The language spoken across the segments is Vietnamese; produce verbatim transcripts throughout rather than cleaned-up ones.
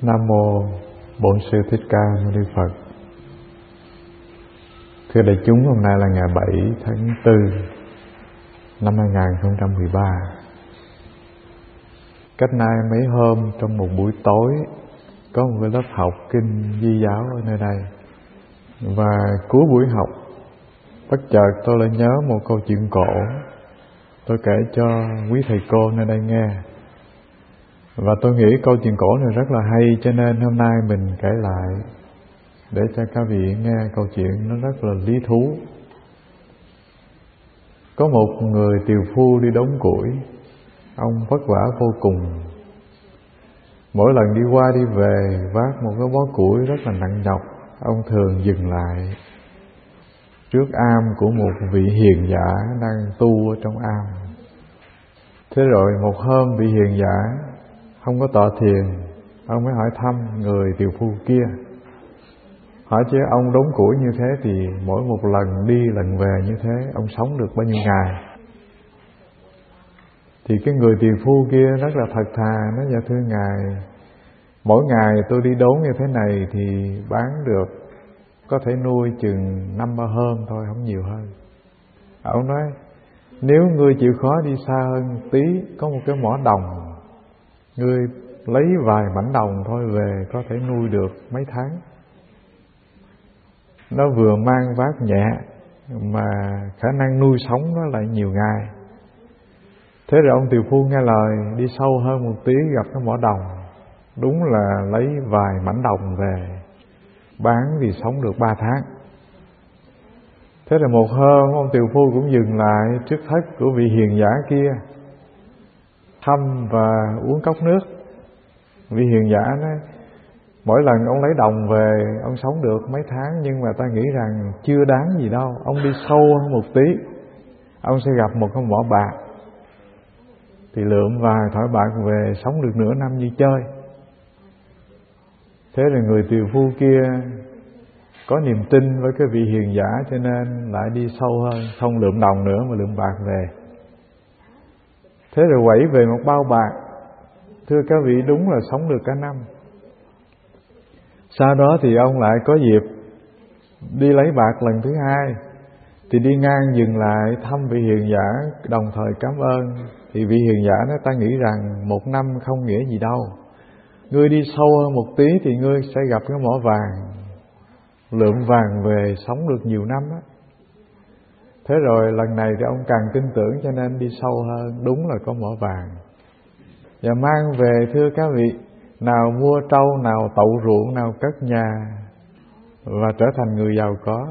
Nam mô Bổn Sư Thích Ca Mâu Ni Phật. Thưa đại chúng, hôm nay là ngày bảy tháng tư năm hai nghìn không trăm mười ba. Cách nay mấy hôm, trong một buổi tối, có một cái lớp học kinh Di giáo ở nơi đây. Và cuối buổi học, bất chợt tôi lại nhớ một câu chuyện cổ. Tôi kể cho quý thầy cô nơi đây nghe. Và tôi nghĩ câu chuyện cổ này rất là hay, cho nên hôm nay mình kể lại để cho các vị nghe câu chuyện nó rất là lý thú. Có một người tiều phu đi đốn củi. Ông vất vả vô cùng. Mỗi lần đi qua đi về vác một cái bó củi rất là nặng nhọc, ông thường dừng lại trước am của một vị hiền giả đang tu ở trong am. Thế rồi một hôm vị hiền giả không có tọa thiền, ông mới hỏi thăm người tiều phu kia. Hỏi chứ ông đốn củi như thế thì mỗi một lần đi lần về như thế, ông sống được bao nhiêu ngày? Thì cái người tiều phu kia rất là thật thà, nói: dạ thưa ngài, mỗi ngày tôi đi đốn như thế này thì bán được có thể nuôi chừng năm ba hôm thôi, không nhiều hơn. Ông nói: nếu ngươi chịu khó đi xa hơn tí, có một cái mỏ đồng, ngươi lấy vài mảnh đồng thôi về có thể nuôi được mấy tháng. Nó vừa mang vác nhẹ mà khả năng nuôi sống nó lại nhiều ngày. Thế rồi ông tiều phu nghe lời, đi sâu hơn một tí gặp cái mỏ đồng. Đúng là lấy vài mảnh đồng về bán thì sống được ba tháng. Thế rồi một hôm ông tiều phu cũng dừng lại trước thất của vị hiền giả kia, thăm và uống cốc nước. Vị hiền giả nói: mỗi lần ông lấy đồng về ông sống được mấy tháng, nhưng mà ta nghĩ rằng chưa đáng gì đâu. Ông đi sâu hơn một tí, ông sẽ gặp một cái mỏ bạc, thì lượm vài thỏi bạc về sống được nửa năm như chơi. Thế rồi người tiều phu kia có niềm tin với cái vị hiền giả, cho nên lại đi sâu hơn, không lượm đồng nữa mà lượm bạc về. Thế rồi quẩy về một bao bạc. Thưa các vị, đúng là sống được cả năm. Sau đó thì ông lại có dịp đi lấy bạc lần thứ hai, thì đi ngang dừng lại thăm vị hiền giả, đồng thời cảm ơn. Thì vị hiền giả nói: ta nghĩ rằng một năm không nghĩa gì đâu, ngươi đi sâu hơn một tí thì ngươi sẽ gặp cái mỏ vàng, lượm vàng về sống được nhiều năm á. Thế rồi lần này thì ông càng tin tưởng, cho nên đi sâu hơn, đúng là có mỏ vàng. Và mang về, thưa các vị, nào mua trâu, nào tậu ruộng, nào cất nhà, và trở thành người giàu có.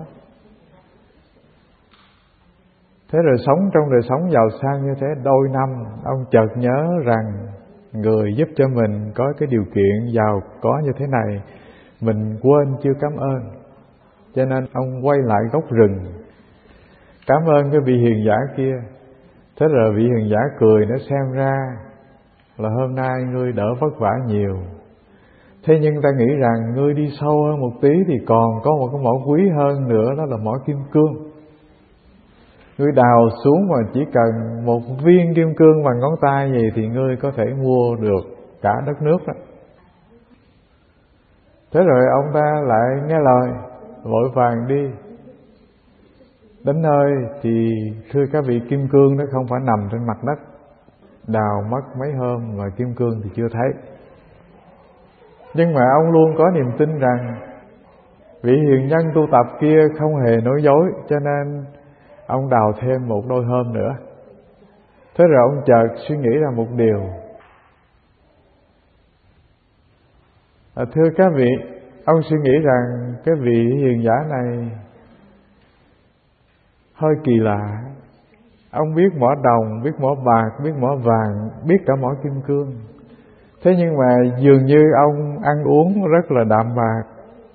Thế rồi sống trong đời sống giàu sang như thế đôi năm, ông chợt nhớ rằng người giúp cho mình có cái điều kiện giàu có như thế này, mình quên chưa cảm ơn. Cho nên ông quay lại gốc rừng, cảm ơn cái vị hiền giả kia. Thế rồi vị hiền giả cười, nó xem ra là hôm nay ngươi đỡ vất vả nhiều. Thế nhưng ta nghĩ rằng ngươi đi sâu hơn một tí thì còn có một cái mỏ quý hơn nữa, đó là mỏ kim cương. Ngươi đào xuống mà chỉ cần một viên kim cương bằng ngón tay gì thì ngươi có thể mua được cả đất nước đó. Thế rồi ông ta lại nghe lời, vội vàng đi. Đến nơi thì thưa các vị, kim cương nó không phải nằm trên mặt đất. Đào mất mấy hôm mà kim cương thì chưa thấy. Nhưng mà ông luôn có niềm tin rằng vị hiền nhân tu tập kia không hề nói dối, cho nên ông đào thêm một đôi hôm nữa. Thế rồi ông chợt suy nghĩ ra một điều. À, thưa các vị, ông suy nghĩ rằng cái vị hiền giả này hơi kỳ lạ. Ông biết mỏ đồng, biết mỏ bạc, biết mỏ vàng, biết cả mỏ kim cương. Thế nhưng mà dường như ông ăn uống rất là đạm bạc,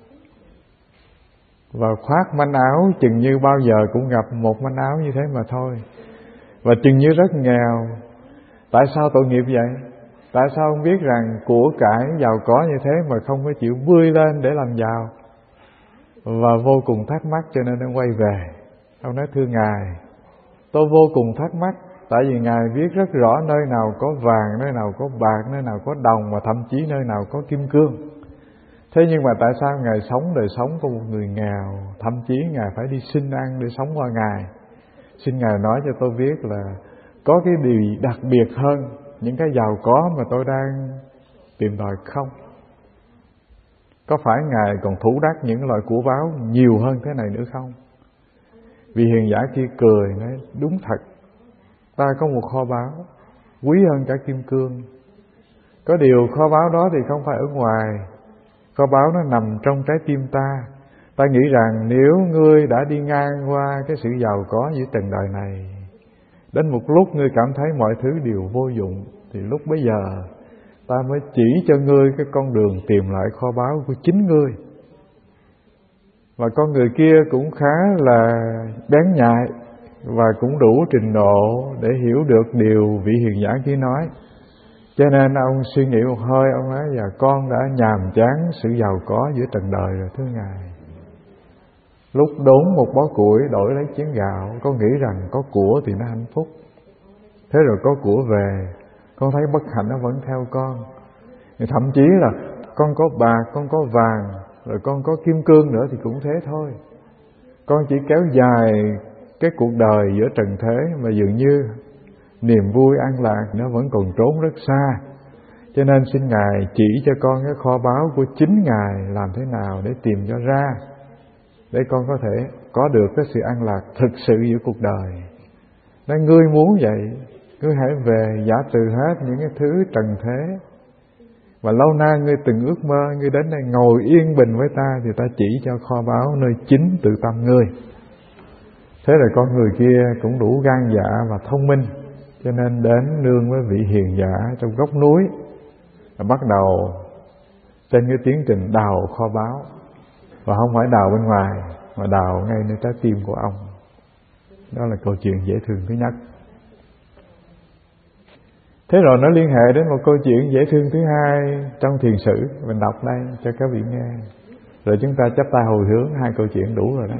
và khoác manh áo chừng như bao giờ cũng gặp một manh áo như thế mà thôi, và chừng như rất nghèo. Tại sao tội nghiệp vậy? Tại sao ông biết rằng của cải giàu có như thế mà không có chịu bươi lên để làm giàu? Và vô cùng thắc mắc, cho nên ông quay về. Ông nói: thưa ngài, tôi vô cùng thắc mắc, Tại vì Ngài biết rất rõ nơi nào có vàng, nơi nào có bạc, nơi nào có đồng, và thậm chí nơi nào có kim cương. Thế nhưng mà tại sao Ngài sống đời sống của một người nghèo, thậm chí Ngài phải đi xin ăn để sống qua ngày? Xin Ngài nói cho tôi biết là có cái điều đặc biệt hơn những cái giàu có mà tôi đang tìm tòi không? Có phải Ngài còn thủ đắc những loại của báo nhiều hơn thế này nữa không? Vị hiền giả kia cười nói, đúng thật, ta có một kho báu quý hơn cả kim cương. Có điều kho báu đó thì không phải ở ngoài, kho báu nó nằm trong trái tim ta. Ta nghĩ rằng nếu ngươi đã đi ngang qua cái sự giàu có giữa trần đời này, đến một lúc ngươi cảm thấy mọi thứ đều vô dụng, thì lúc bấy giờ ta mới chỉ cho ngươi cái con đường tìm lại kho báu của chính ngươi. Và con người kia cũng khá là bén nhạy và cũng đủ trình độ để hiểu được điều vị hiền giả kia nói. Cho nên ông suy nghĩ một hơi, ông nói, dạ con đã nhàm chán sự giàu có giữa trần đời rồi thưa Ngài. Lúc đốn một bó củi đổi lấy chén gạo, con nghĩ rằng có của thì nó hạnh phúc. Thế rồi có của về, con thấy bất hạnh nó vẫn theo con. Thì thậm chí là con có bạc, con có vàng, rồi con có kim cương nữa thì cũng thế thôi. Con chỉ kéo dài cái cuộc đời giữa trần thế, mà dường như niềm vui an lạc nó vẫn còn trốn rất xa. Cho nên xin Ngài chỉ cho con cái kho báu của chính Ngài làm thế nào để tìm cho ra, để con có thể có được cái sự an lạc thực sự giữa cuộc đời. Nên ngươi muốn vậy, ngươi hãy về giả từ hết những cái thứ trần thế. Và lâu nay ngươi từng ước mơ, ngươi đến đây ngồi yên bình với ta, thì ta chỉ cho kho báu nơi chính tự tâm ngươi. Thế rồi con người kia cũng đủ gan dạ và thông minh, cho nên đến nương với vị hiền giả trong góc núi, và bắt đầu trên cái tiến trình đào kho báu. Và không phải đào bên ngoài, mà đào ngay nơi trái tim của ông. Đó là câu chuyện dễ thương thứ nhất. Thế rồi nó liên hệ đến một câu chuyện dễ thương thứ hai trong thiền sử. Mình đọc đây cho các vị nghe, rồi chúng ta chắp tay hồi hướng, hai câu chuyện đủ rồi đó.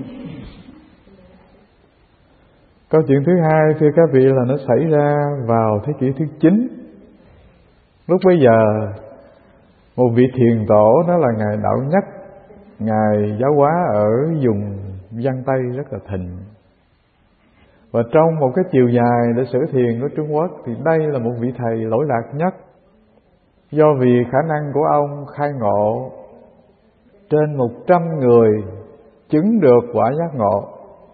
Câu chuyện thứ hai thưa các vị là nó xảy ra vào thế kỷ thứ chín. Lúc bấy giờ một vị thiền tổ, đó là Ngài Đạo Nhất, Ngài giáo hóa ở vùng Giang Tây rất là thịnh. Và trong một cái chiều dài để sử thiền của Trung Quốc, thì đây là một vị thầy lỗi lạc nhất. Do vì khả năng của ông khai ngộ trên một trăm người chứng được quả giác ngộ.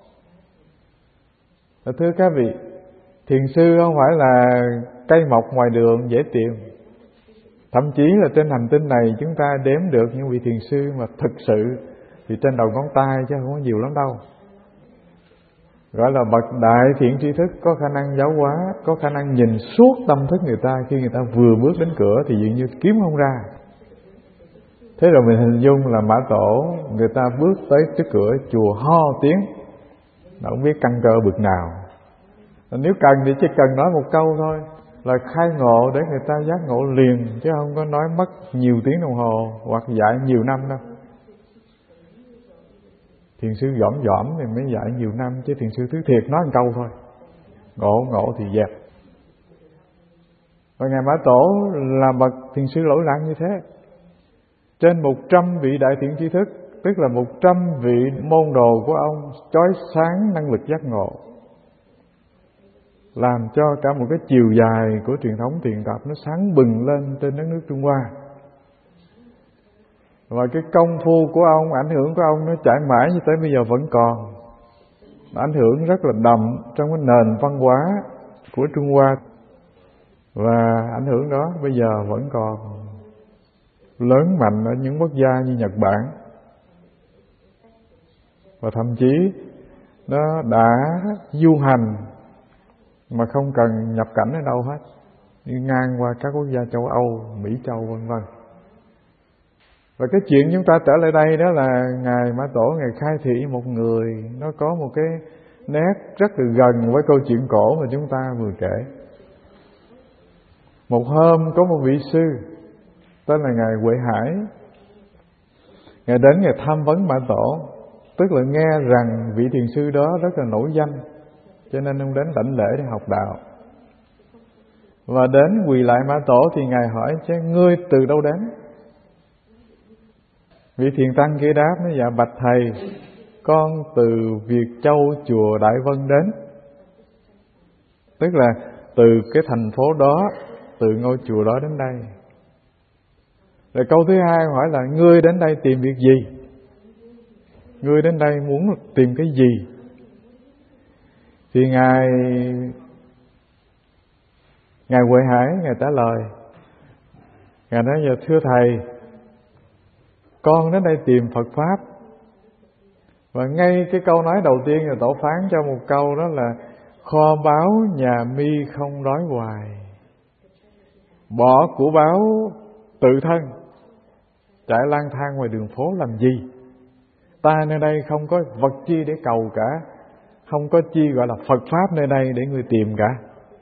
Và thưa các vị, thiền sư không phải là cây mọc ngoài đường dễ tìm. Thậm chí là trên hành tinh này chúng ta đếm được những vị thiền sư mà thực sự thì trên đầu ngón tay, chứ không có nhiều lắm đâu. Gọi là bậc đại thiện tri thức, có khả năng giáo hóa, có khả năng nhìn suốt tâm thức người ta. Khi người ta vừa bước đến cửa thì dường như kiếm không ra. Thế rồi mình hình dung là Mã Tổ, người ta bước tới trước cửa chùa ho tiếng, mà không biết căn cơ bực nào. Nếu cần thì chỉ cần nói một câu thôi là khai ngộ, để người ta giác ngộ liền, chứ không có nói mất nhiều tiếng đồng hồ hoặc dạy nhiều năm đâu. Thiền sư dõm dõm thì mới dạy nhiều năm, chứ thiền sư thứ thiệt nói một câu thôi, ngộ ngộ thì dẹp. Và Ngài Mã Tổ là bậc thiền sư lỗi lạc như thế. Trên một trăm vị đại thiện tri thức, tức là một trăm vị môn đồ của ông, chói sáng năng lực giác ngộ, làm cho cả một cái chiều dài của truyền thống thiền tập nó sáng bừng lên trên đất nước Trung Hoa. Và cái công phu của ông, ảnh hưởng của ông nó trải mãi như tới bây giờ vẫn còn. Nó ảnh hưởng rất là đậm trong cái nền văn hóa của Trung Hoa. Và ảnh hưởng đó bây giờ vẫn còn lớn mạnh ở những quốc gia như Nhật Bản. Và thậm chí nó đã du hành mà không cần nhập cảnh ở đâu hết, đi ngang qua các quốc gia châu Âu, Mỹ Châu vân vân. Và cái chuyện chúng ta trở lại đây đó là Ngài Mã Tổ, Ngài khai thị một người, nó có một cái nét rất là gần với câu chuyện cổ mà chúng ta vừa kể. Một hôm có một vị sư tên là Ngài Huệ Hải, Ngài đến Ngài tham vấn Mã Tổ, tức là nghe rằng vị thiền sư đó rất là nổi danh, cho nên ông đến đảnh lễ để học đạo. Và đến quỳ lại Mã Tổ thì Ngài hỏi: chứ ngươi từ đâu đến? Vị thiền tăng kia đáp: nói dạ bạch thầy, con từ Việt Châu chùa Đại Vân đến. Tức là từ cái thành phố đó, từ ngôi chùa đó đến đây. Rồi câu thứ hai hỏi là: ngươi đến đây tìm việc gì? Ngươi đến đây muốn tìm cái gì? Thì Ngài Ngài Huệ Hải Ngài trả lời. Ngài nói: dạ thưa thầy, con đến đây tìm Phật Pháp. Và ngay cái câu nói đầu tiên là Tổ phán cho một câu, đó là: kho báu nhà mi không đói hoài, bỏ của báu tự thân, chạy lang thang ngoài đường phố làm gì? Ta nơi đây không có vật chi để cầu cả, không có chi gọi là Phật Pháp nơi đây để người tìm cả.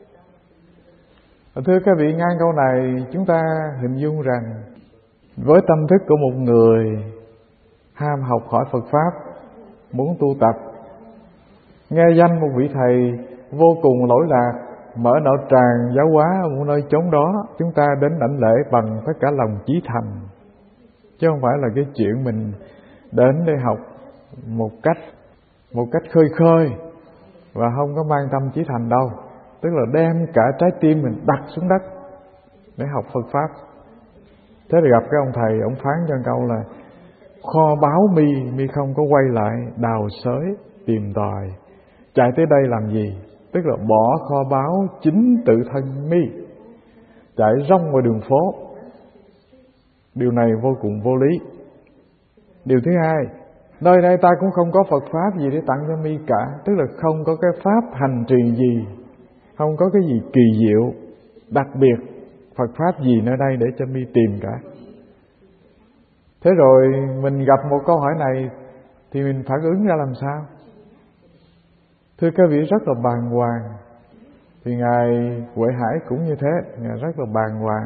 Thưa các vị, ngang câu này chúng ta hình dung rằng với tâm thức của một người ham học hỏi Phật Pháp, muốn tu tập, nghe danh một vị thầy vô cùng lỗi lạc mở đạo tràng giáo hóa ở một nơi chốn đó, chúng ta đến đảnh lễ bằng tất cả lòng chí thành, chứ không phải là cái chuyện mình đến để học một cách một cách khơi khơi và không có mang tâm chí thành đâu. Tức là đem cả trái tim mình đặt xuống đất để học Phật Pháp. Thế thì gặp cái ông thầy, ông phán cho câu là: kho báu mi, mi không có quay lại đào xới tìm tòi, chạy tới đây làm gì? Tức là bỏ kho báu chính tự thân mi, chạy rong ngoài đường phố. Điều này vô cùng vô lý. Điều thứ hai, nơi đây ta cũng không có Phật Pháp gì để tặng cho mi cả. Tức là không có cái Pháp hành trì gì, không có cái gì kỳ diệu, đặc biệt, Phật Pháp gì nơi đây để cho mi tìm cả. Thế rồi mình gặp một câu hỏi này thì mình phản ứng ra làm sao? Thưa các vị, rất là bàng hoàng. Thì Ngài Huệ Hải cũng như thế, Ngài rất là bàng hoàng.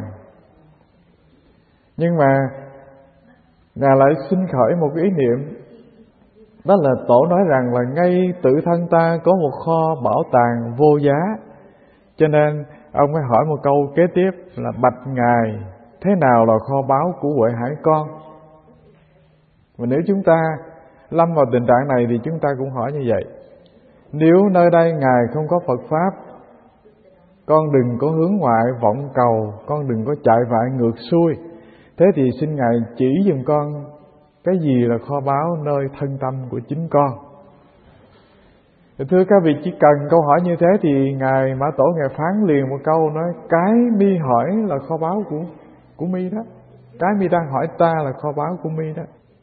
Nhưng mà Ngài lại sinh khởi một cái ý niệm, đó là Tổ nói rằng là ngay tự thân ta có một kho bảo tàng vô giá. Cho nên ông mới hỏi một câu kế tiếp là: bạch Ngài, thế nào là kho báu của Huệ Hải con? Và nếu chúng ta lâm vào tình trạng này thì chúng ta cũng hỏi như vậy: nếu nơi đây Ngài không có Phật Pháp, con đừng có hướng ngoại vọng cầu, con đừng có chạy vại ngược xuôi. Thế thì xin Ngài chỉ giùm con cái gì là kho báu nơi thân tâm của chính con. Thưa các vị, chỉ cần câu hỏi như thế thì Ngài Mã Tổ Ngài phán liền một câu, nói: cái mi hỏi là kho báu của của mi đó, cái mi đang hỏi ta là kho báu của mi đó.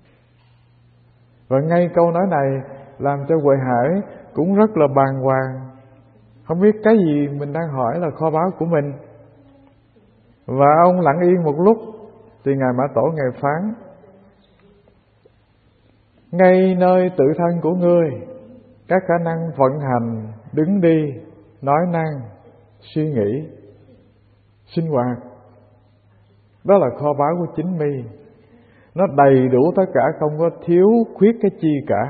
Và ngay câu nói này làm cho Huệ Hải cũng rất là bàng hoàng, không biết cái gì mình đang hỏi là kho báu của mình. Và ông lặng yên một lúc thì Ngài Mã Tổ Ngài phán: ngay nơi tự thân của ngươi, các khả năng vận hành, đứng đi, nói năng, suy nghĩ, sinh hoạt, đó là kho báu của chính mi. Nó đầy đủ tất cả, không có thiếu khuyết cái chi cả.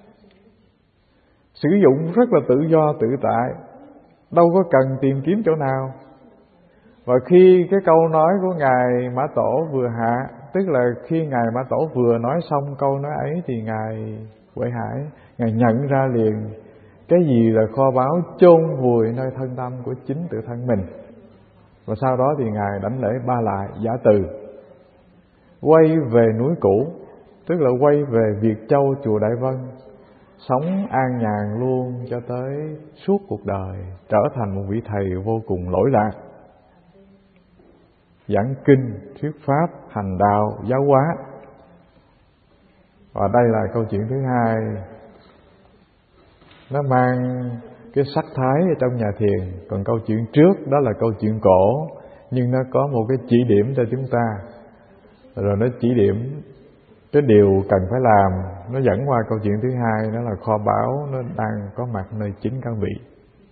Sử dụng rất là tự do tự tại, đâu có cần tìm kiếm chỗ nào. Và khi cái câu nói của Ngài Mã Tổ vừa hạ, tức là khi Ngài Mã Tổ vừa nói xong câu nói ấy thì Ngài Huệ Hải Ngài nhận ra liền cái gì là kho báu chôn vùi nơi thân tâm của chính tự thân mình. Và sau đó thì Ngài đảnh lễ ba lại giả từ, quay về núi cũ, tức là quay về Việt Châu chùa Đại Vân, sống an nhàn luôn cho tới suốt cuộc đời, trở thành một vị thầy vô cùng lỗi lạc, giảng kinh, thuyết pháp, hành đạo, giáo hóa. Và đây là câu chuyện thứ hai, nó mang cái sắc thái ở trong nhà thiền. Còn câu chuyện trước đó là câu chuyện cổ, nhưng nó có một cái chỉ điểm cho chúng ta, rồi nó chỉ điểm cái điều cần phải làm. Nó dẫn qua câu chuyện thứ hai, đó là kho báu nó đang có mặt nơi chính các vị.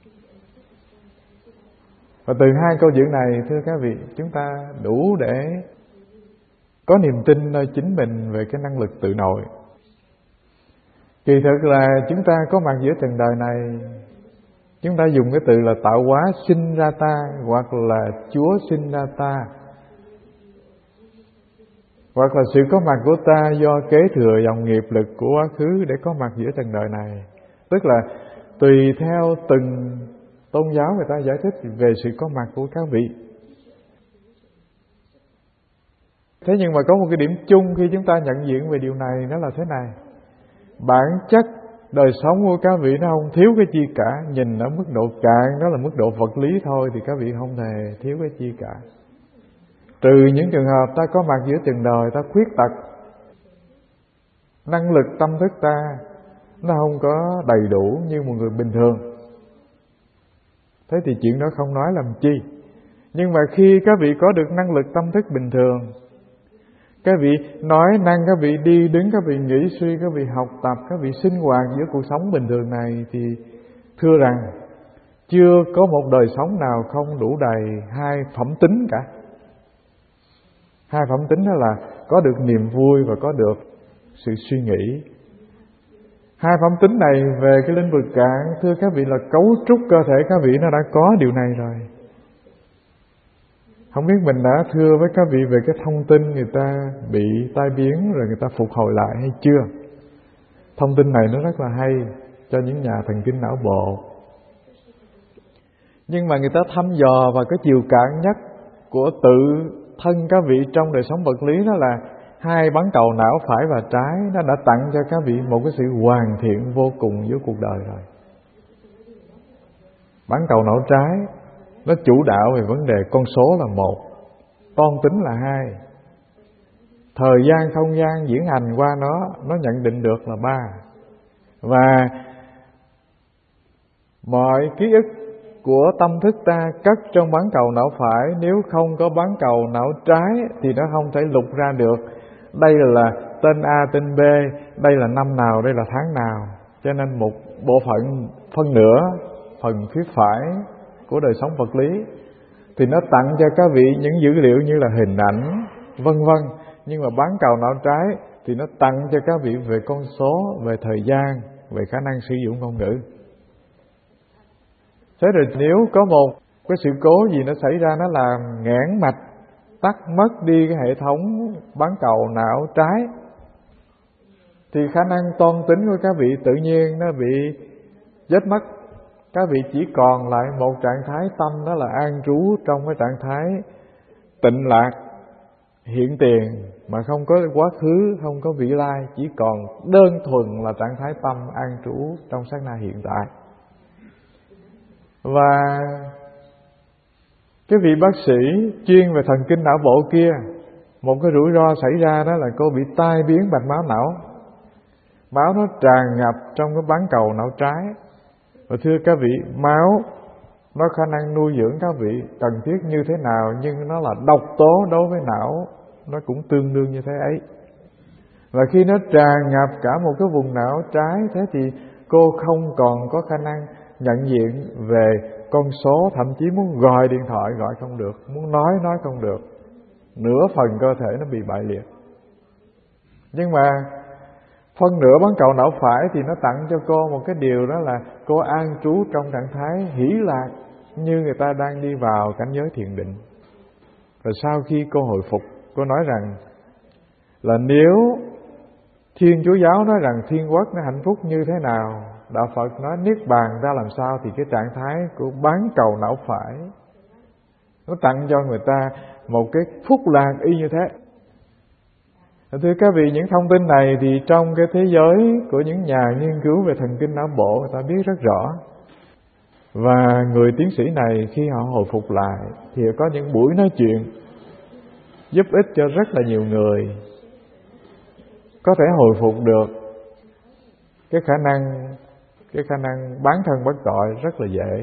Và từ hai câu chuyện này, thưa các vị, chúng ta đủ để có niềm tin nơi chính mình về cái năng lực tự nội. Kỳ thực là chúng ta có mặt giữa trần đời này Chúng ta dùng cái từ là tạo hóa sinh ra ta, hoặc là Chúa sinh ra ta, hoặc là sự có mặt của ta do kế thừa dòng nghiệp lực của quá khứ để có mặt giữa trần đời này. Tức là tùy theo từng tôn giáo người ta giải thích về sự có mặt của các vị. Thế nhưng mà có một cái điểm chung khi chúng ta nhận diện về điều này, đó là thế này: bản chất đời sống của các vị nó không thiếu cái chi cả. Nhìn ở mức độ cạn, đó là mức độ vật lý thôi, thì các vị không hề thiếu cái chi cả. Trừ những trường hợp ta có mặt giữa trần đời, ta khuyết tật, năng lực tâm thức ta nó không có đầy đủ như một người bình thường, thế thì chuyện đó không nói làm chi. Nhưng mà khi các vị có được năng lực tâm thức bình thường, các vị nói năng, các vị đi đứng, các vị nghĩ suy, các vị học tập, các vị sinh hoạt giữa cuộc sống bình thường này, thì thưa rằng chưa có một đời sống nào không đủ đầy hai phẩm tính cả. Hai phẩm tính đó là có được niềm vui và có được sự suy nghĩ. Hai phẩm tính này về cái lĩnh vực cạn, thưa các vị, là cấu trúc cơ thể các vị nó đã có điều này rồi. Không biết mình đã thưa với các vị về cái thông tin người ta bị tai biến rồi người ta phục hồi lại hay chưa? Thông tin này nó rất là hay cho những nhà thần kinh não bộ. Nhưng mà người ta thăm dò vào cái chiều cạn nhất của tự thân các vị trong đời sống vật lý, đó là hai bán cầu não phải và trái, nó đã tặng cho các vị một cái sự hoàn thiện vô cùng với cuộc đời rồi. Bán cầu não trái nó chủ đạo về vấn đề con số là một, toan tính là hai, thời gian không gian diễn hành qua nó nó nhận định được là ba, và mọi ký ức của tâm thức ta cất trong bán cầu não phải, nếu không có bán cầu não trái thì nó không thể lục ra được đây là tên A, tên B, đây là năm nào, đây là tháng nào. Cho nên một bộ phận phân nửa, phần phía phải của đời sống vật lý thì nó tặng cho các vị những dữ liệu như là hình ảnh, vân vân. Nhưng mà bán cầu não trái thì nó tặng cho các vị về con số, về thời gian, về khả năng sử dụng ngôn ngữ. Thế rồi nếu có một cái sự cố gì nó xảy ra, nó làm nghẽn mạch, tắt mất đi cái hệ thống bán cầu não trái, thì khả năng toan tính của các vị tự nhiên nó bị chết mất. Các vị chỉ còn lại một trạng thái tâm, đó là an trú trong cái trạng thái tịnh lạc, hiện tiền, mà không có quá khứ, không có vị lai, chỉ còn đơn thuần là trạng thái tâm an trú trong sát na hiện tại. Và cái vị bác sĩ chuyên về thần kinh não bộ kia, một cái rủi ro xảy ra đó là cô bị tai biến mạch máu não. Máu nó tràn ngập trong cái bán cầu não trái. Và thưa các vị, máu nó khả năng nuôi dưỡng các vị cần thiết như thế nào, nhưng nó là độc tố đối với não, nó cũng tương đương như thế ấy. Và khi nó tràn ngập cả một cái vùng não trái, thế thì cô không còn có khả năng nhận diện về con số, thậm chí muốn gọi điện thoại gọi không được, muốn nói nói không được. Nửa phần cơ thể nó bị bại liệt. Nhưng mà phân nửa bán cầu não phải thì nó tặng cho cô một cái điều, đó là cô an trú trong trạng thái hỷ lạc, như người ta đang đi vào cảnh giới thiền định. Rồi sau khi cô hồi phục, cô nói rằng là nếu Thiên Chúa giáo nói rằng thiên quốc nó hạnh phúc như thế nào, Đạo Phật nói niết bàn ra làm sao, thì cái trạng thái của bán cầu não phải nó tặng cho người ta một cái phúc lạc y như thế. Thưa các vị, những thông tin này thì trong cái thế giới của những nhà nghiên cứu về thần kinh não bộ, người ta biết rất rõ. Và người tiến sĩ này khi họ hồi phục lại thì có những buổi nói chuyện giúp ích cho rất là nhiều người có thể hồi phục được cái khả năng cái khả năng bán thân bất tội rất là dễ.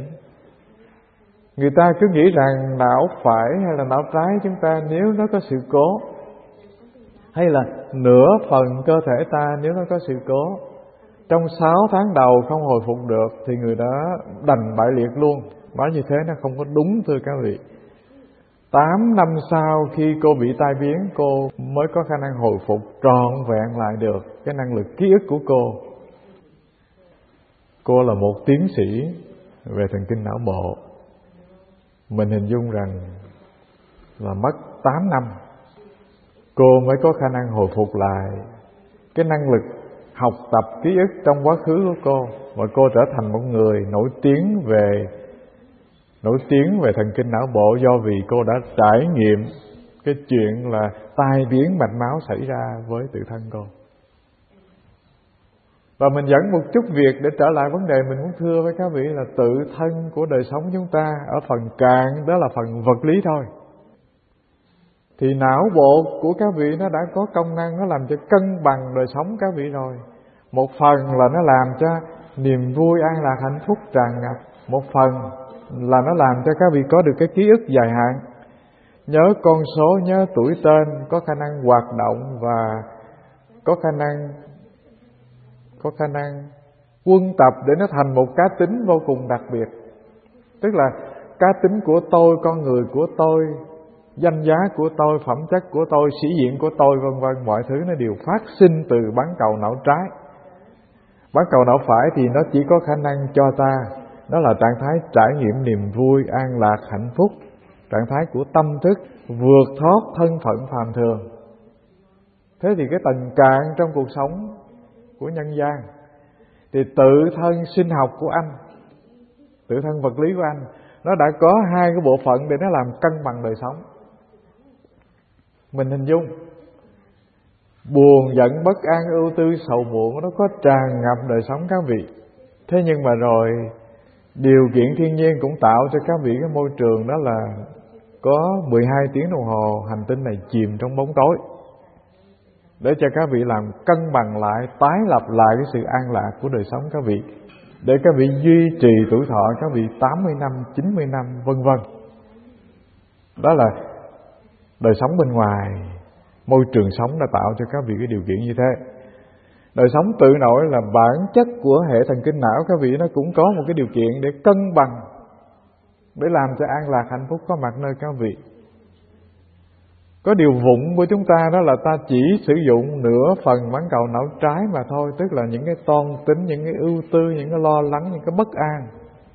Người ta cứ nghĩ rằng não phải hay là não trái chúng ta nếu nó có sự cố, hay là nửa phần cơ thể ta nếu nó có sự cố, trong sáu tháng đầu không hồi phục được thì người đó đành bại liệt luôn. Nói như thế nó không có đúng, thưa các vị. Tám năm sau khi cô bị tai biến, cô mới có khả năng hồi phục trọn vẹn lại được cái năng lực ký ức của cô. Cô là một tiến sĩ về thần kinh não bộ. Mình hình dung rằng là mất tám năm cô mới có khả năng hồi phục lại cái năng lực học tập ký ức trong quá khứ của cô, và cô trở thành một người nổi tiếng về nổi tiếng về thần kinh não bộ do vì cô đã trải nghiệm cái chuyện là tai biến mạch máu xảy ra với tự thân cô. Và mình dẫn một chút việc để trở lại vấn đề mình muốn thưa với các vị là tự thân của đời sống chúng ta ở phần cạn, đó là phần vật lý thôi. Thì não bộ của các vị nó đã có công năng nó làm cho cân bằng đời sống các vị rồi. Một phần là nó làm cho niềm vui, an lạc, hạnh phúc tràn ngập. Một phần là nó làm cho các vị có được cái ký ức dài hạn, nhớ con số, nhớ tuổi tên, có khả năng hoạt động và có khả năng có khả năng quân tập để nó thành một cá tính vô cùng đặc biệt. Tức là cá tính của tôi, con người của tôi, danh giá của tôi, phẩm chất của tôi, sĩ diện của tôi, vân vân, mọi thứ nó đều phát sinh từ bán cầu não trái. Bán cầu não phải thì nó chỉ có khả năng cho ta, đó là trạng thái trải nghiệm niềm vui, an lạc, hạnh phúc, trạng thái của tâm thức vượt thoát thân phận phàm thường. Thế thì cái tầng cạn trong cuộc sống của nhân gian thì tự thân sinh học của anh, tự thân vật lý của anh, nó đã có hai cái bộ phận để nó làm cân bằng đời sống. Mình hình dung buồn, giận, bất an, ưu tư, sầu muộn nó có tràn ngập đời sống các vị. Thế nhưng mà rồi điều kiện thiên nhiên cũng tạo cho các vị cái môi trường đó là có mười hai tiếng đồng hồ hành tinh này chìm trong bóng tối, để cho các vị làm cân bằng lại, tái lập lại cái sự an lạc của đời sống các vị, để các vị duy trì tuổi thọ các vị tám mươi năm, chín mươi năm, vân vân. Đó là đời sống bên ngoài, môi trường sống đã tạo cho các vị cái điều kiện như thế. Đời sống tự nội là bản chất của hệ thần kinh não các vị, nó cũng có một cái điều kiện để cân bằng, để làm cho an lạc hạnh phúc có mặt nơi các vị. Có điều vụng của chúng ta đó là ta chỉ sử dụng nửa phần bán cầu não trái mà thôi, tức là những cái toan tính, những cái ưu tư, những cái lo lắng, những cái bất an.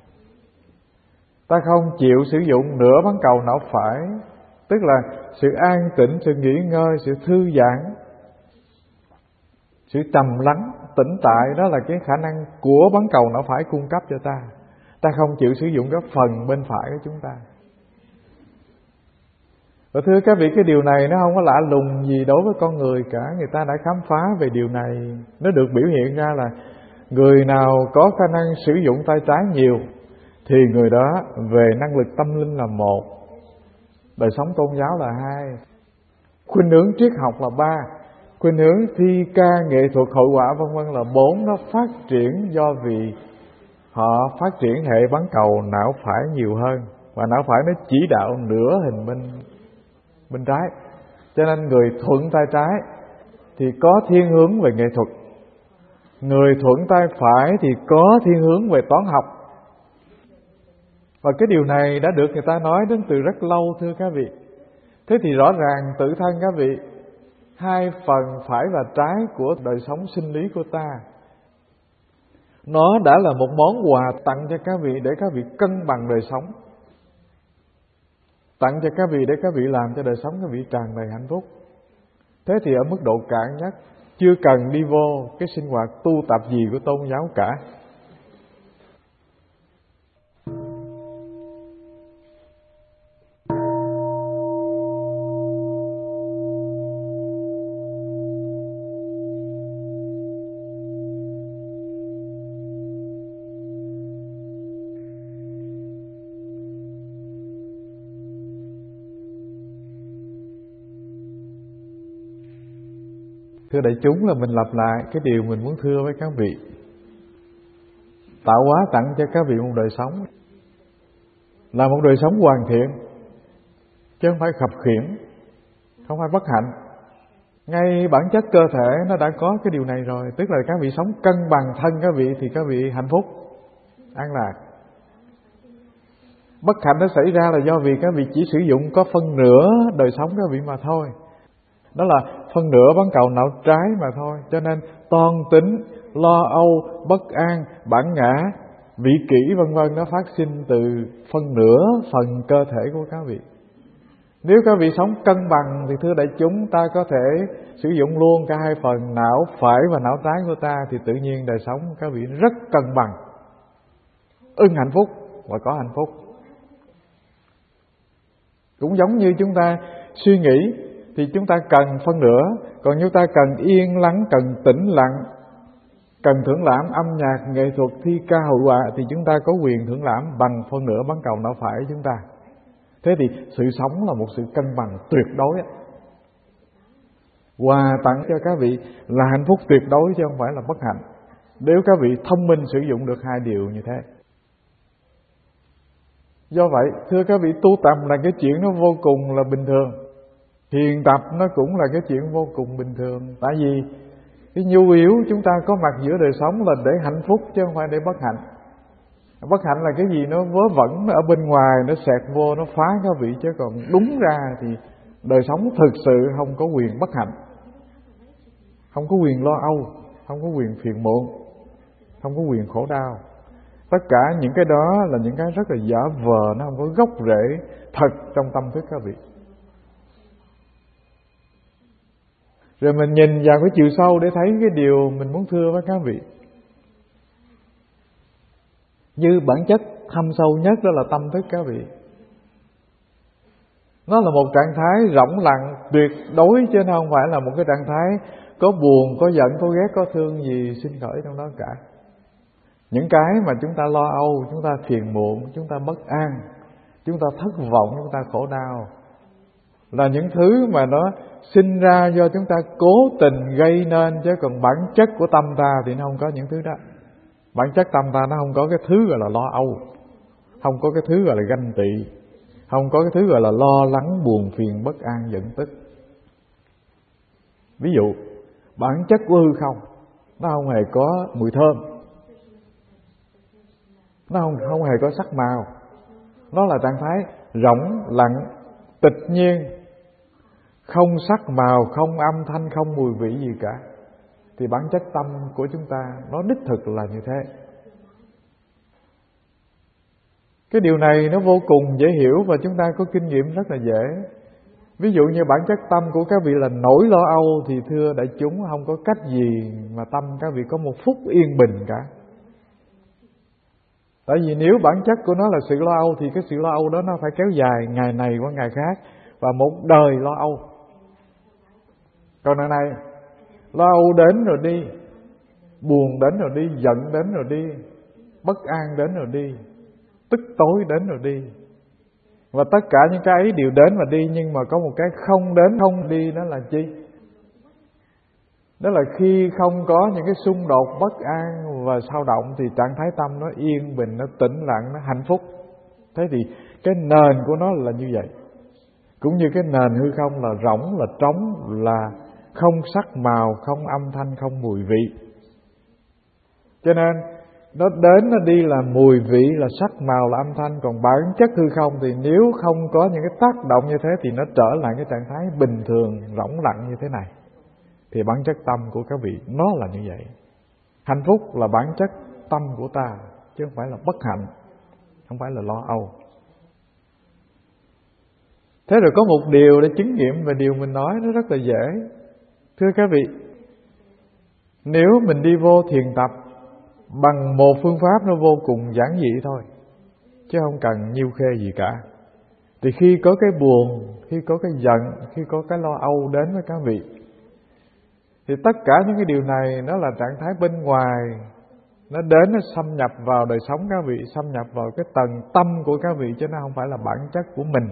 Ta không chịu sử dụng nửa bán cầu não phải, tức là sự an tĩnh, sự nghỉ ngơi, sự thư giãn, sự trầm lắng, tĩnh tại. Đó là cái khả năng của bán cầu não phải cung cấp cho ta. Ta không chịu sử dụng cái phần bên phải của chúng ta. Và thưa các vị, cái điều này nó không có lạ lùng gì đối với con người cả. Người ta đã khám phá về điều này. Nó được biểu hiện ra là người nào có khả năng sử dụng tay trái nhiều thì người đó về năng lực tâm linh là một, đời sống tôn giáo là hai, khuynh hướng triết học là ba, khuynh hướng thi ca, nghệ thuật, hội họa vân vân là bốn. Nó phát triển do vì họ phát triển hệ bán cầu não phải nhiều hơn, và não phải nó chỉ đạo nửa hình bên bên trái. Cho nên người thuận tay trái thì có thiên hướng về nghệ thuật, người thuận tay phải thì có thiên hướng về toán học. Và cái điều này đã được người ta nói đến từ rất lâu thưa các vị. Thế thì rõ ràng tự thân các vị, hai phần phải và trái của đời sống sinh lý của ta, nó đã là một món quà tặng cho các vị để các vị cân bằng đời sống, tặng cho các vị để các vị làm cho đời sống các vị tràn đầy hạnh phúc. Thế thì ở mức độ cạn nhất, chưa cần đi vô cái sinh hoạt tu tập gì của tôn giáo cả. Thưa đại chúng, là mình lặp lại cái điều mình muốn thưa với các vị. Tạo hóa tặng cho các vị một đời sống là một đời sống hoàn thiện, chứ không phải khập khiễng, không phải bất hạnh. Ngay bản chất cơ thể nó đã có cái điều này rồi. Tức là các vị sống cân bằng thân các vị thì các vị hạnh phúc, an lạc. Bất hạnh nó xảy ra là do vì các vị chỉ sử dụng có phân nửa đời sống các vị mà thôi. Đó là phân nửa bán cầu não trái mà thôi. Cho nên toan tính, lo âu, bất an, bản ngã, vị kỷ vân vân nó phát sinh từ phân nửa phần cơ thể của các vị. Nếu các vị sống cân bằng thì thưa đại chúng, ta có thể sử dụng luôn cả hai phần não phải và não trái của ta, thì tự nhiên đời sống các vị rất cân bằng, ưng hạnh phúc và có hạnh phúc. Cũng giống như chúng ta suy nghĩ thì chúng ta cần phân nửa, còn chúng ta cần yên lắng, cần tĩnh lặng, cần thưởng lãm âm nhạc, nghệ thuật, thi ca hội họa, thì chúng ta có quyền thưởng lãm bằng phân nửa bán cầu não phải chúng ta. Thế thì sự sống là một sự cân bằng tuyệt đối. Quà tặng cho các vị là hạnh phúc tuyệt đối chứ không phải là bất hạnh, nếu các vị thông minh sử dụng được hai điều như thế. Do vậy, thưa các vị, tu tập là cái chuyện nó vô cùng là bình thường. Thiền tập nó cũng là cái chuyện vô cùng bình thường. Tại vì cái nhu yếu chúng ta có mặt giữa đời sống là để hạnh phúc chứ không phải để bất hạnh. Bất hạnh là cái gì nó vớ vẩn, nó ở bên ngoài, nó xẹt vô, nó phá các vị. Chứ còn đúng ra thì đời sống thực sự không có quyền bất hạnh, không có quyền lo âu, không có quyền phiền muộn, không có quyền khổ đau. Tất cả những cái đó là những cái rất là giả vờ, nó không có gốc rễ thật trong tâm thức các vị. Rồi mình nhìn vào cái chiều sâu để thấy cái điều mình muốn thưa với các vị. Như bản chất thâm sâu nhất đó là tâm thức các vị. Nó là một trạng thái rỗng lặng tuyệt đối, chứ nó không phải là một cái trạng thái có buồn, có giận, có ghét, có thương gì sinh khởi trong đó cả. Những cái mà chúng ta lo âu, chúng ta phiền muộn, chúng ta bất an, chúng ta thất vọng, chúng ta khổ đau là những thứ mà nó sinh ra do chúng ta cố tình gây nên, chứ còn bản chất của tâm ta thì nó không có những thứ đó. Bản chất tâm ta nó không có cái thứ gọi là lo âu, không có cái thứ gọi là ganh tị, không có cái thứ gọi là lo lắng, buồn phiền, bất an, giận tức. Ví dụ, bản chất của hư không nó không hề có mùi thơm, nó không, không hề có sắc màu. Nó là trạng thái rỗng lặng, tịch nhiên, không sắc màu, không âm thanh, không mùi vị gì cả. Thì bản chất tâm của chúng ta nó đích thực là như thế. Cái điều này nó vô cùng dễ hiểu và chúng ta có kinh nghiệm rất là dễ. Ví dụ như bản chất tâm của các vị là nỗi lo âu, thì thưa đại chúng, không có cách gì mà tâm các vị có một phút yên bình cả. Tại vì nếu bản chất của nó là sự lo âu thì cái sự lo âu đó nó phải kéo dài ngày này qua ngày khác, và một đời lo âu. Còn đằng này lo âu đến rồi đi, buồn đến rồi đi, giận đến rồi đi, bất an đến rồi đi, tức tối đến rồi đi. Và tất cả những cái ấy đều đến và đi, nhưng mà có một cái không đến không đi, đó là chi? Đó là khi không có những cái xung đột bất an và xao động thì trạng thái tâm nó yên bình, nó tĩnh lặng, nó hạnh phúc. Thế thì cái nền của nó là như vậy. Cũng như cái nền hư không là rỗng, là trống, là không sắc màu, không âm thanh, không mùi vị. Cho nên nó đến nó đi là mùi vị, là sắc màu, là âm thanh. Còn bản chất hư không thì nếu không có những cái tác động như thế thì nó trở lại cái trạng thái bình thường, rỗng lặng như thế này. Thì bản chất tâm của các vị nó là như vậy. Hạnh phúc là bản chất tâm của ta, chứ không phải là bất hạnh, không phải là lo âu. Thế rồi có một điều để chứng nghiệm về điều mình nói, nó rất là dễ. Thưa các vị, nếu mình đi vô thiền tập bằng một phương pháp nó vô cùng giản dị thôi, chứ không cần nhiêu khê gì cả, thì khi có cái buồn, khi có cái giận, khi có cái lo âu đến với các vị, thì tất cả những cái điều này nó là trạng thái bên ngoài, nó đến nó xâm nhập vào đời sống các vị, xâm nhập vào cái tầng tâm của các vị, chứ nó không phải là bản chất của mình.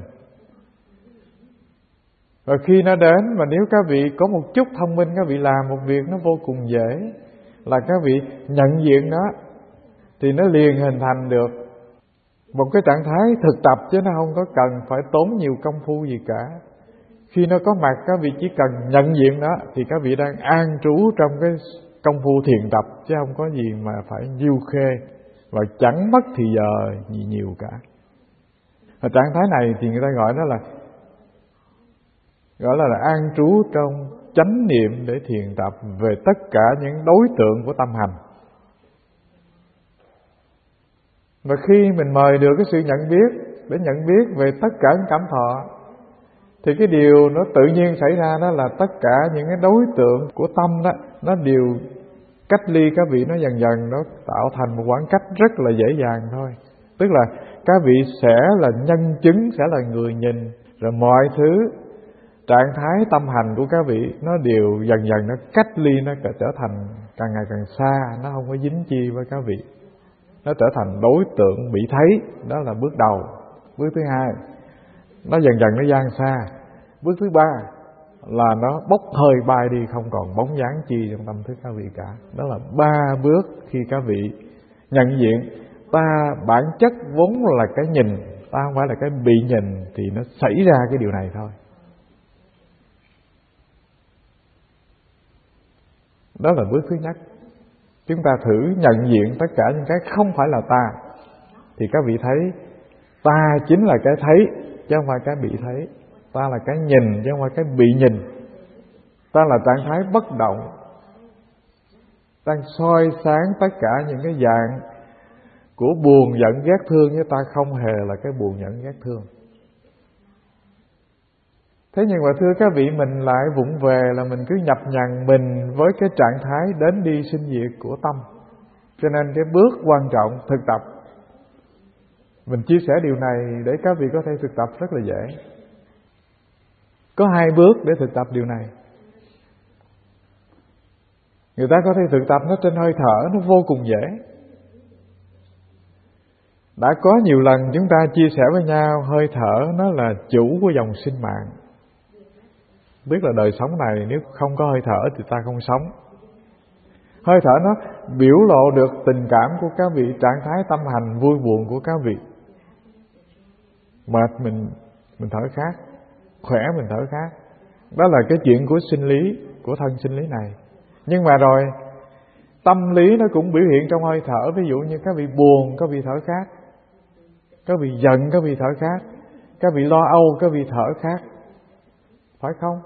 Và khi nó đến, mà nếu các vị có một chút thông minh, các vị làm một việc nó vô cùng dễ, là các vị nhận diện nó, thì nó liền hình thành được một cái trạng thái thực tập, chứ nó không có cần phải tốn nhiều công phu gì cả. Khi nó có mặt, các vị chỉ cần nhận diện nó thì các vị đang an trú trong cái công phu thiền tập, chứ không có gì mà phải diêu khê và chẳng mất thì giờ gì nhiều cả. Và trạng thái này thì người ta gọi nó là gọi là, là an trú trong chánh niệm để thiền tập về tất cả những đối tượng của tâm hành. Và khi mình mời được cái sự nhận biết để nhận biết về tất cả những cảm thọ, thì cái điều nó tự nhiên xảy ra đó là tất cả những cái đối tượng của tâm đó, nó đều cách ly các vị, nó dần dần nó tạo thành một khoảng cách rất là dễ dàng thôi. Tức là các vị sẽ là nhân chứng, sẽ là người nhìn, rồi mọi thứ trạng thái tâm hành của các vị nó đều dần dần nó cách ly, nó trở thành càng ngày càng xa, nó không có dính chi với các vị, nó trở thành đối tượng bị thấy. Đó là bước đầu. Bước thứ hai, nó dần dần nó gian xa. Bước thứ ba là nó bốc hơi bay đi, không còn bóng dáng chi trong tâm thức các vị cả. Đó là ba bước khi các vị nhận diện ta bản chất vốn là cái nhìn, ta không phải là cái bị nhìn, thì nó xảy ra cái điều này thôi. Đó là bước thứ nhất. Chúng ta thử nhận diện tất cả những cái không phải là ta, thì các vị thấy ta chính là cái thấy, chứ không phải cái bị thấy. Ta là cái nhìn, chứ không phải cái bị nhìn. Ta là trạng thái bất động, đang soi sáng tất cả những cái dạng của buồn giận ghét thương, chứ ta không hề là cái buồn giận ghét thương. Thế nhưng mà thưa các vị, mình lại vụng về là mình cứ nhập nhằng mình với cái trạng thái đến đi sinh diệt của tâm. Cho nên cái bước quan trọng thực tập, mình chia sẻ điều này để các vị có thể thực tập rất là dễ. Có hai bước để thực tập điều này. Người ta có thể thực tập nó trên hơi thở, nó vô cùng dễ. Đã có nhiều lần chúng ta chia sẻ với nhau, hơi thở nó là chủ của dòng sinh mạng. Biết là đời sống này nếu không có hơi thở thì ta không sống. Hơi thở nó biểu lộ được tình cảm của các vị, trạng thái tâm hành vui buồn của các vị. Mệt mình mình thở khác, khỏe mình thở khác. Đó là cái chuyện của sinh lý, của thân sinh lý này. Nhưng mà rồi tâm lý nó cũng biểu hiện trong hơi thở. Ví dụ như các vị buồn, các vị thở khác. Các vị giận, các vị thở khác. Các vị lo âu, các vị thở khác. Phải không?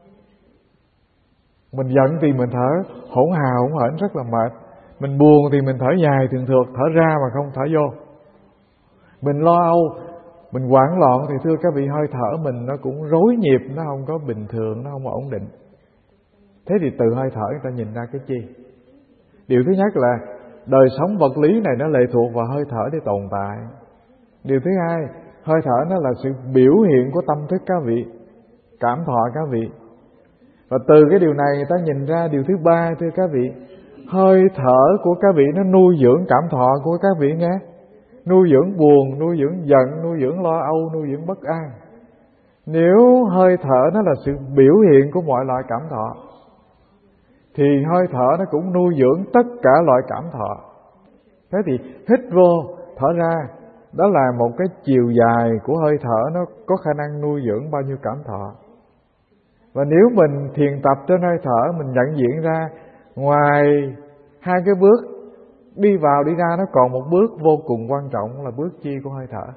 Mình giận thì mình thở hỗn hào hỗn hển rất là mệt. Mình buồn thì mình thở dài thường thường, thở ra mà không thở vô. Mình lo âu, mình hoảng loạn thì thưa các vị, hơi thở mình nó cũng rối nhịp, nó không có bình thường, nó không có ổn định. Thế thì từ hơi thở người ta nhìn ra cái chi? Điều thứ nhất là đời sống vật lý này nó lệ thuộc vào hơi thở để tồn tại. Điều thứ hai, hơi thở nó là sự biểu hiện của tâm thức các vị, cảm thọ các vị. Và từ cái điều này người ta nhìn ra điều thứ ba, thưa các vị, hơi thở của các vị nó nuôi dưỡng cảm thọ của các vị nghe. Nuôi dưỡng buồn, nuôi dưỡng giận, nuôi dưỡng lo âu, nuôi dưỡng bất an. Nếu hơi thở nó là sự biểu hiện của mọi loại cảm thọ, thì hơi thở nó cũng nuôi dưỡng tất cả loại cảm thọ. Thế thì hít vô, thở ra, đó là một cái chiều dài của hơi thở, nó có khả năng nuôi dưỡng bao nhiêu cảm thọ. Và nếu mình thiền tập trên hơi thở, mình nhận diện ra ngoài hai cái bước đi vào đi ra, nó còn một bước vô cùng quan trọng là bước chi của hơi thở.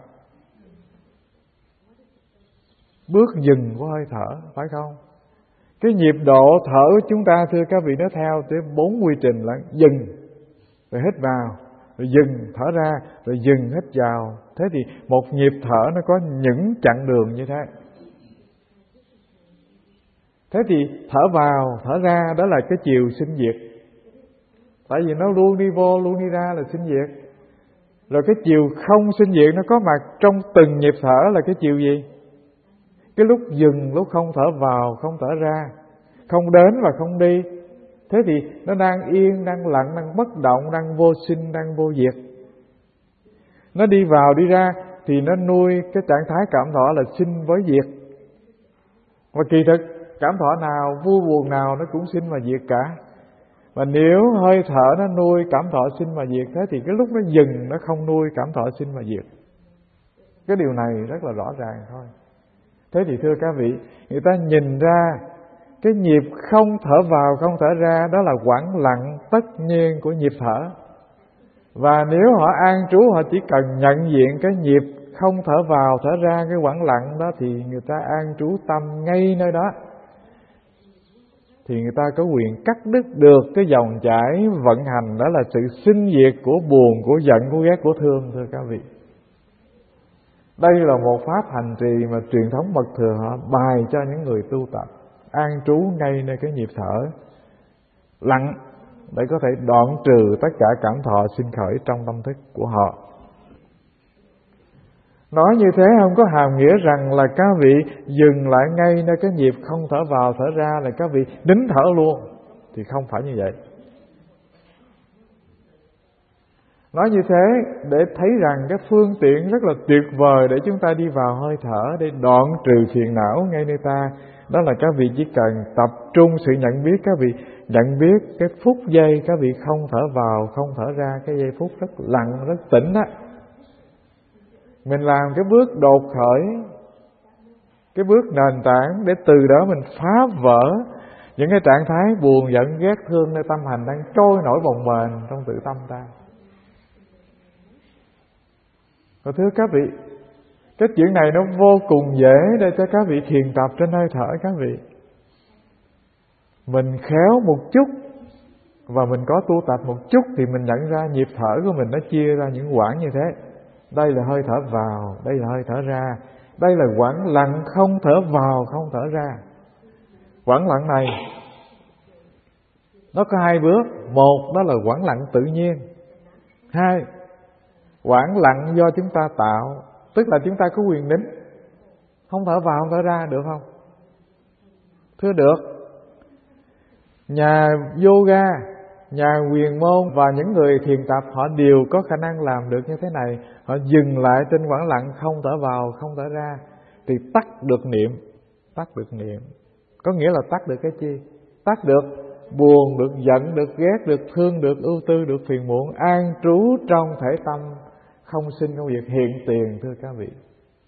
Bước dừng của hơi thở, phải không? Cái nhịp độ thở của chúng ta thưa các vị, nó theo tới bốn quy trình là dừng, rồi hít vào, rồi dừng, thở ra, rồi dừng, hít vào. Thế thì một nhịp thở nó có những chặng đường như thế. Thế thì thở vào, thở ra, đó là cái chiều sinh diệt. Tại vì nó luôn đi vô, luôn đi ra là sinh diệt. Rồi cái chiều không sinh diệt nó có mặt trong từng nhịp thở là cái chiều gì? Cái lúc dừng, lúc không thở vào, không thở ra, không đến và không đi. Thế thì nó đang yên, đang lặng, đang bất động, đang vô sinh, đang vô diệt. Nó đi vào đi ra thì nó nuôi cái trạng thái cảm thọ là sinh với diệt. Và kỳ thực cảm thọ nào, vui buồn nào nó cũng sinh và diệt cả. Và nếu hơi thở nó nuôi cảm thọ sinh và diệt, thế thì cái lúc nó dừng nó không nuôi cảm thọ sinh và diệt. Cái điều này rất là rõ ràng thôi. Thế thì thưa các vị, người ta nhìn ra cái nhịp không thở vào, không thở ra, đó là quãng lặng tất nhiên của nhịp thở. Và nếu họ an trú, họ chỉ cần nhận diện cái nhịp không thở vào, thở ra, cái quãng lặng đó, thì người ta an trú tâm ngay nơi đó. thì người ta có quyền cắt đứt được cái dòng chảy vận hành, đó là sự sinh diệt của buồn, của giận, của ghét, của thương, thưa các vị. Đây là một pháp hành trì mà truyền thống Mật Thừa họ bày cho những người tu tập, an trú ngay nơi cái nhịp thở lặng để có thể đoạn trừ tất cả cảm thọ sinh khởi trong tâm thức của họ. Nói như thế không có hàm nghĩa rằng là các vị dừng lại ngay nơi cái nhịp không thở vào thở ra là các vị nín thở luôn, thì không phải như vậy. Nói như thế để thấy rằng cái phương tiện rất là tuyệt vời để chúng ta đi vào hơi thở, để đoạn trừ phiền não ngay nơi ta. Đó là các vị chỉ cần tập trung sự nhận biết, các vị nhận biết cái phút giây các vị không thở vào, không thở ra, cái giây phút rất lặng, rất tĩnh á. Mình làm cái bước đột khởi, cái bước nền tảng để từ đó mình phá vỡ những cái trạng thái buồn, giận, ghét, thương nơi tâm hành đang trôi nổi bồng bềnh trong tự tâm ta. Và thưa các vị, cái chuyện này nó vô cùng dễ để cho các vị thiền tập trên hơi thở các vị. Mình khéo một chút và mình có tu tập một chút thì mình nhận ra nhịp thở của mình nó chia ra những quãng như thế. Đây là hơi thở vào, đây là hơi thở ra. Đây là quãng lặng không thở vào, không thở ra. Quãng lặng này nó có hai bước. Một, đó là quãng lặng tự nhiên. Hai, quãng lặng do chúng ta tạo, tức là chúng ta có quyền nín, không thở vào, không thở ra, được không? Thưa được. Nhà yoga, nhà quyền môn và những người thiền tập họ đều có khả năng làm được như thế này. Họ dừng lại trên quãng lặng không thở vào, không thở ra, thì tắt được niệm. Tắt được niệm có nghĩa là tắt được cái chi? Tắt được buồn, được giận, được ghét, được thương, được ưu tư, được phiền muộn, an trú trong thể tâm, không sinh công việc hiện tiền, thưa các vị.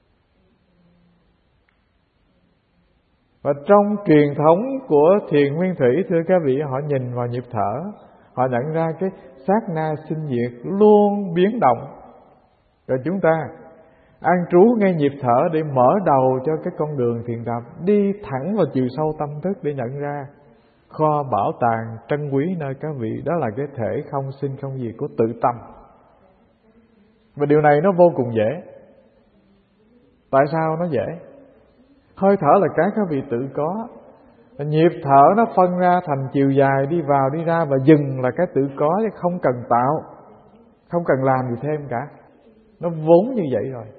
Và trong truyền thống của thiền nguyên thủy, thưa các vị, họ nhìn vào nhịp thở, họ nhận ra cái sát na sinh diệt luôn biến động. Rồi chúng ta an trú ngay nhịp thở để mở đầu cho cái con đường thiền tập, đi thẳng vào chiều sâu tâm thức để nhận ra kho bảo tàng trân quý nơi các vị, đó là cái thể không sinh không diệt của tự tâm. Và điều này nó vô cùng dễ. Tại sao nó dễ? Hơi thở là cái các vị tự có. Nhịp thở nó phân ra thành chiều dài, đi vào đi ra, và dừng là cái tự có, chứ không cần tạo, không cần làm gì thêm cả. Nó vốn như vậy rồi.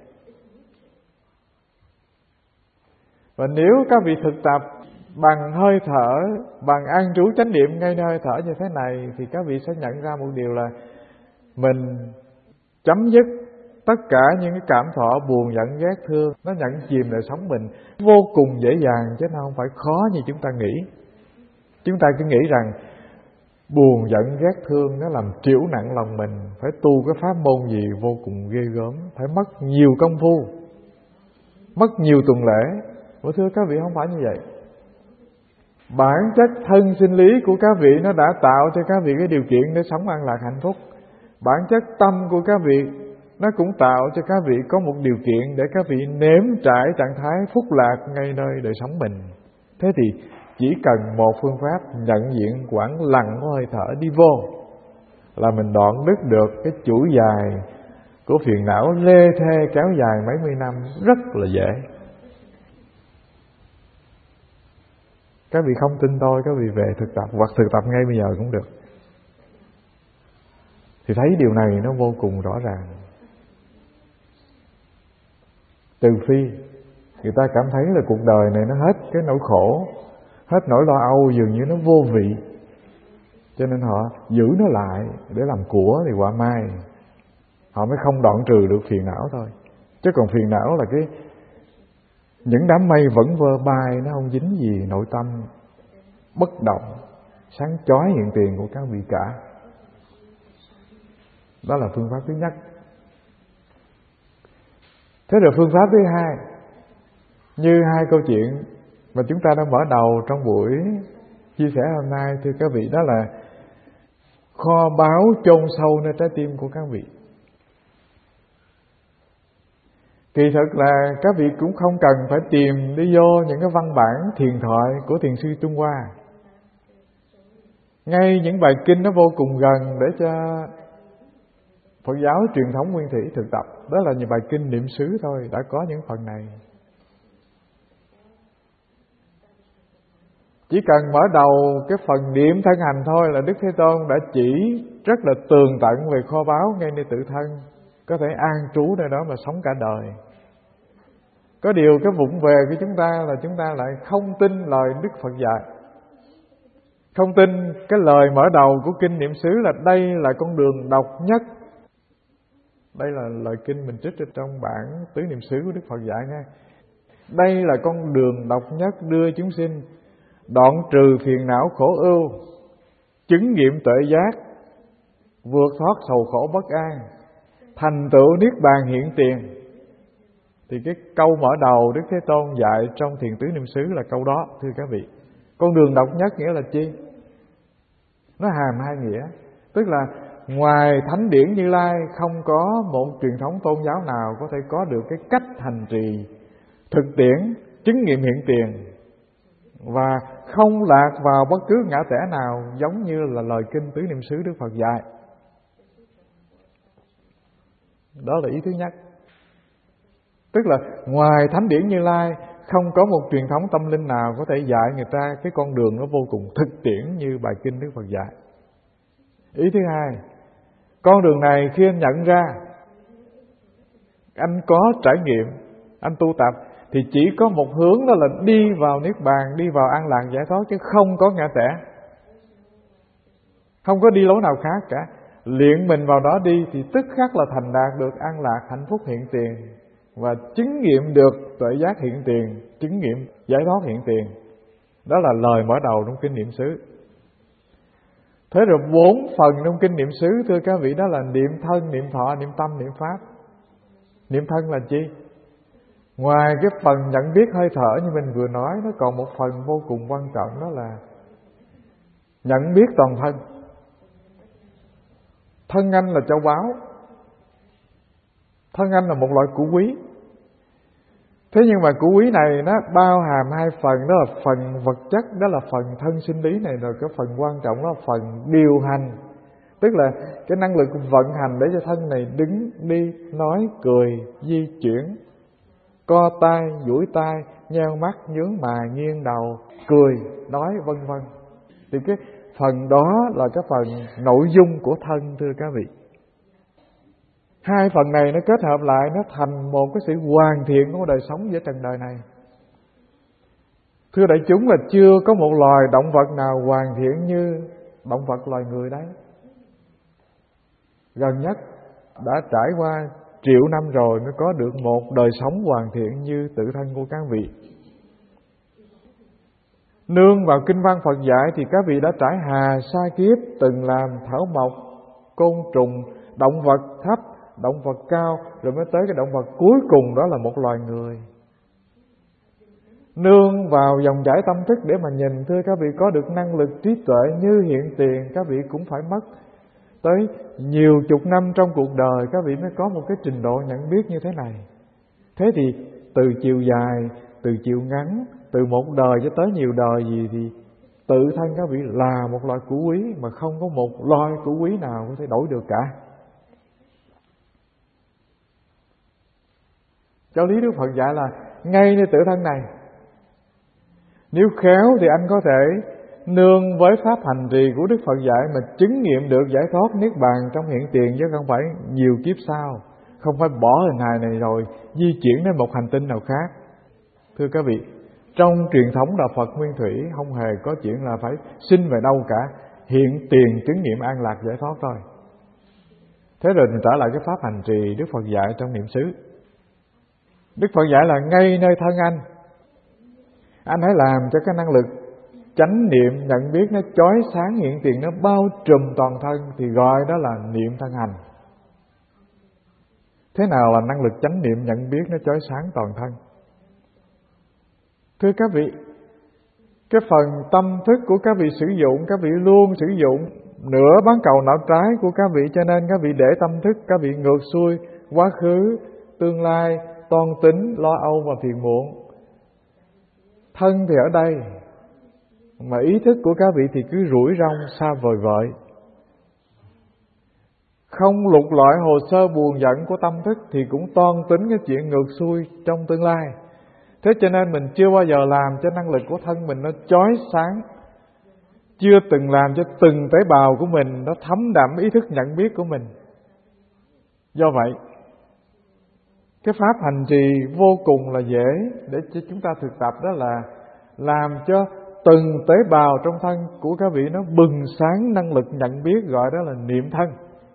Và nếu các vị thực tập bằng hơi thở, bằng an trú chánh niệm ngay nơi hơi thở như thế này, thì các vị sẽ nhận ra một điều là mình chấm dứt tất cả những cái cảm thọ buồn, giận, ghét, thương, nó nhận chìm đời sống mình vô cùng dễ dàng, chứ nó không phải khó như chúng ta nghĩ. Chúng ta cứ nghĩ rằng buồn, giận, ghét, thương nó làm triểu nặng lòng mình, phải tu cái pháp môn gì vô cùng ghê gớm, phải mất nhiều công phu, mất nhiều tuần lễ. Và thưa các vị, không phải như vậy. Bản chất thân sinh lý của các vị nó đã tạo cho các vị cái điều kiện để sống an lạc hạnh phúc. Bản chất tâm của các vị nó cũng tạo cho các vị có một điều kiện để các vị nếm trải trạng thái phúc lạc ngay nơi đời sống mình. Thế thì chỉ cần một phương pháp nhận diện quãng lặng của hơi thở đi vô là mình đoạn đứt được cái chuỗi dài của phiền não lê thê kéo dài mấy mươi năm, rất là dễ. Các vị không tin tôi, các vị về thực tập hoặc thực tập ngay bây giờ cũng được, thì thấy điều này nó vô cùng rõ ràng. Trừ phi người ta cảm thấy là cuộc đời này nó hết cái nỗi khổ, hết nỗi lo âu, dường như nó vô vị, cho nên họ giữ nó lại để làm của thì quả mai họ mới không đoạn trừ được phiền não thôi. Chứ còn phiền não là cái những đám mây vẫn vơ bay, nó không dính gì nội tâm bất động, sáng chói hiện tiền của các vị cả. Đó là phương pháp thứ nhất. Thế rồi phương pháp thứ hai, như hai câu chuyện mà chúng ta đã mở đầu trong buổi chia sẻ hôm nay, thưa các vị, đó là kho báu chôn sâu nơi trái tim của các vị. Kỳ thực là các vị cũng không cần phải tìm đi vô những cái văn bản thiền thoại của thiền sư Trung Hoa. Ngay những bài kinh nó vô cùng gần để cho Phật giáo truyền thống nguyên thủy thực tập. Đó là những bài kinh niệm xứ thôi, đã có những phần này. Chỉ cần mở đầu cái phần niệm thân hành thôi là Đức Thế Tôn đã chỉ rất là tường tận về kho báu ngay nơi tự thân, có thể an trú nơi đó mà sống cả đời. Có điều cái vụng về của chúng ta là chúng ta lại không tin lời Đức Phật dạy, không tin cái lời mở đầu của kinh niệm xứ là đây là con đường độc nhất. Đây là lời kinh mình trích trong bản tứ niệm xứ của Đức Phật dạy nha. Đây là con đường độc nhất đưa chúng sinh đoạn trừ phiền não khổ ưu, chứng nghiệm tuệ giác, vượt thoát sầu khổ bất an, thành tựu niết bàn hiện tiền. Thì cái câu mở đầu Đức Thế Tôn dạy trong thiền tứ niệm xứ là câu đó, thưa các vị. Con đường độc nhất nghĩa là chi? Nó hàm hai nghĩa. Tức là ngoài thánh điển Như Lai không có một truyền thống tôn giáo nào có thể có được cái cách hành trì thực tiễn, chứng nghiệm hiện tiền, và không lạc vào bất cứ ngã tẻ nào giống như là lời kinh tứ niệm xứ Đức Phật dạy. Đó là ý thứ nhất. Tức là ngoài thánh điển Như Lai không có một truyền thống tâm linh nào có thể dạy người ta cái con đường nó vô cùng thực tiễn như bài kinh Đức Phật dạy. Ý thứ hai, con đường này khi anh nhận ra, anh có trải nghiệm, anh tu tập, thì chỉ có một hướng, đó là đi vào niết bàn, đi vào an lạc giải thoát, chứ không có ngã tẻ, không có đi lối nào khác cả. Luyện mình vào đó đi thì tức khắc là thành đạt được an lạc hạnh phúc hiện tiền, và chứng nghiệm được tuệ giác hiện tiền, chứng nghiệm giải thoát hiện tiền. Đó là lời mở đầu trong kinh niệm xứ. Thế rồi bốn phần trong kinh niệm xứ, thưa các vị, đó là niệm thân, niệm thọ, niệm tâm, niệm pháp. Niệm thân là chi? Ngoài cái phần nhận biết hơi thở như mình vừa nói, nó còn một phần vô cùng quan trọng, đó là nhận biết toàn thân. Thân anh là châu báu, thân anh là một loại củ quý. Thế nhưng mà củ quý này nó bao hàm hai phần, đó là phần vật chất, đó là phần thân sinh lý này, rồi cái phần quan trọng đó là phần điều hành, tức là cái năng lực vận hành để cho thân này đứng, đi, nói, cười, di chuyển, co tay, duỗi tay, nheo mắt, nhướng mày, nghiêng đầu, cười, nói, vân vân. Thì cái phần đó là cái phần nội dung của thân, thưa các vị. Hai phần này nó kết hợp lại, nó thành một cái sự hoàn thiện của đời sống giữa trần đời này. Thưa đại chúng, là chưa có một loài động vật nào hoàn thiện như động vật loài người đấy. Gần nhất đã trải qua triệu năm rồi mới có được một đời sống hoàn thiện như tự thân của các vị. Nương vào kinh văn Phật dạy thì các vị đã trải hà sa kiếp, từng làm thảo mộc, côn trùng, động vật thấp, động vật cao, rồi mới tới cái động vật cuối cùng, đó là một loài người. Nương vào dòng chảy tâm thức để mà nhìn, thưa các vị, có được năng lực trí tuệ như hiện tiền, các vị cũng phải mất tới nhiều chục năm trong cuộc đời các vị mới có một cái trình độ nhận biết như thế này. Thế thì từ chiều dài, từ chiều ngắn, từ một đời cho tới nhiều đời gì thì tự thân các vị là một loại củ quý, mà không có một loài củ quý nào có thể đổi được cả. Giáo lý Đức Phật dạy là ngay nơi tự thân này, nếu khéo thì anh có thể nương với pháp hành trì của Đức Phật dạy mà chứng nghiệm được giải thoát niết bàn trong hiện tiền, chứ không phải nhiều kiếp sau, không phải bỏ hình hài này rồi di chuyển đến một hành tinh nào khác. Thưa các vị, trong truyền thống đạo Phật nguyên thủy không hề có chuyện là phải sinh về đâu cả, hiện tiền chứng nghiệm an lạc giải thoát thôi. Thế rồi mình trở lại cái pháp hành trì Đức Phật dạy trong niệm xứ. Đức Phật dạy là ngay nơi thân anh, anh hãy làm cho cái năng lực chánh niệm nhận biết nó chói sáng hiện tiền, nó bao trùm toàn thân, thì gọi đó là niệm thân hành. Thế nào là năng lực chánh niệm nhận biết nó chói sáng toàn thân? Thưa các vị, cái phần tâm thức của các vị sử dụng, các vị luôn sử dụng nửa bán cầu não trái của các vị, cho nên các vị để tâm thức các vị ngược xuôi quá khứ, tương lai, toan tính, lo âu và phiền muộn. Thân thì ở đây, Mà ý thức của các vị thì cứ rủi rong xa vời vợi, không lục lọi hồ sơ buồn giận của tâm thức thì cũng toan tính cái chuyện ngược xuôi trong tương lai. Thế cho nên mình chưa bao giờ làm cho năng lực của thân mình nó chói sáng, chưa từng làm cho từng tế bào của mình nó thấm đậm ý thức nhận biết của mình. Do vậy, cái pháp hành trì vô cùng là dễ để cho chúng ta thực tập, đó là làm cho từng tế bào trong thân của các vị nó bừng sáng năng lực nhận biết, gọi đó là niệm thân.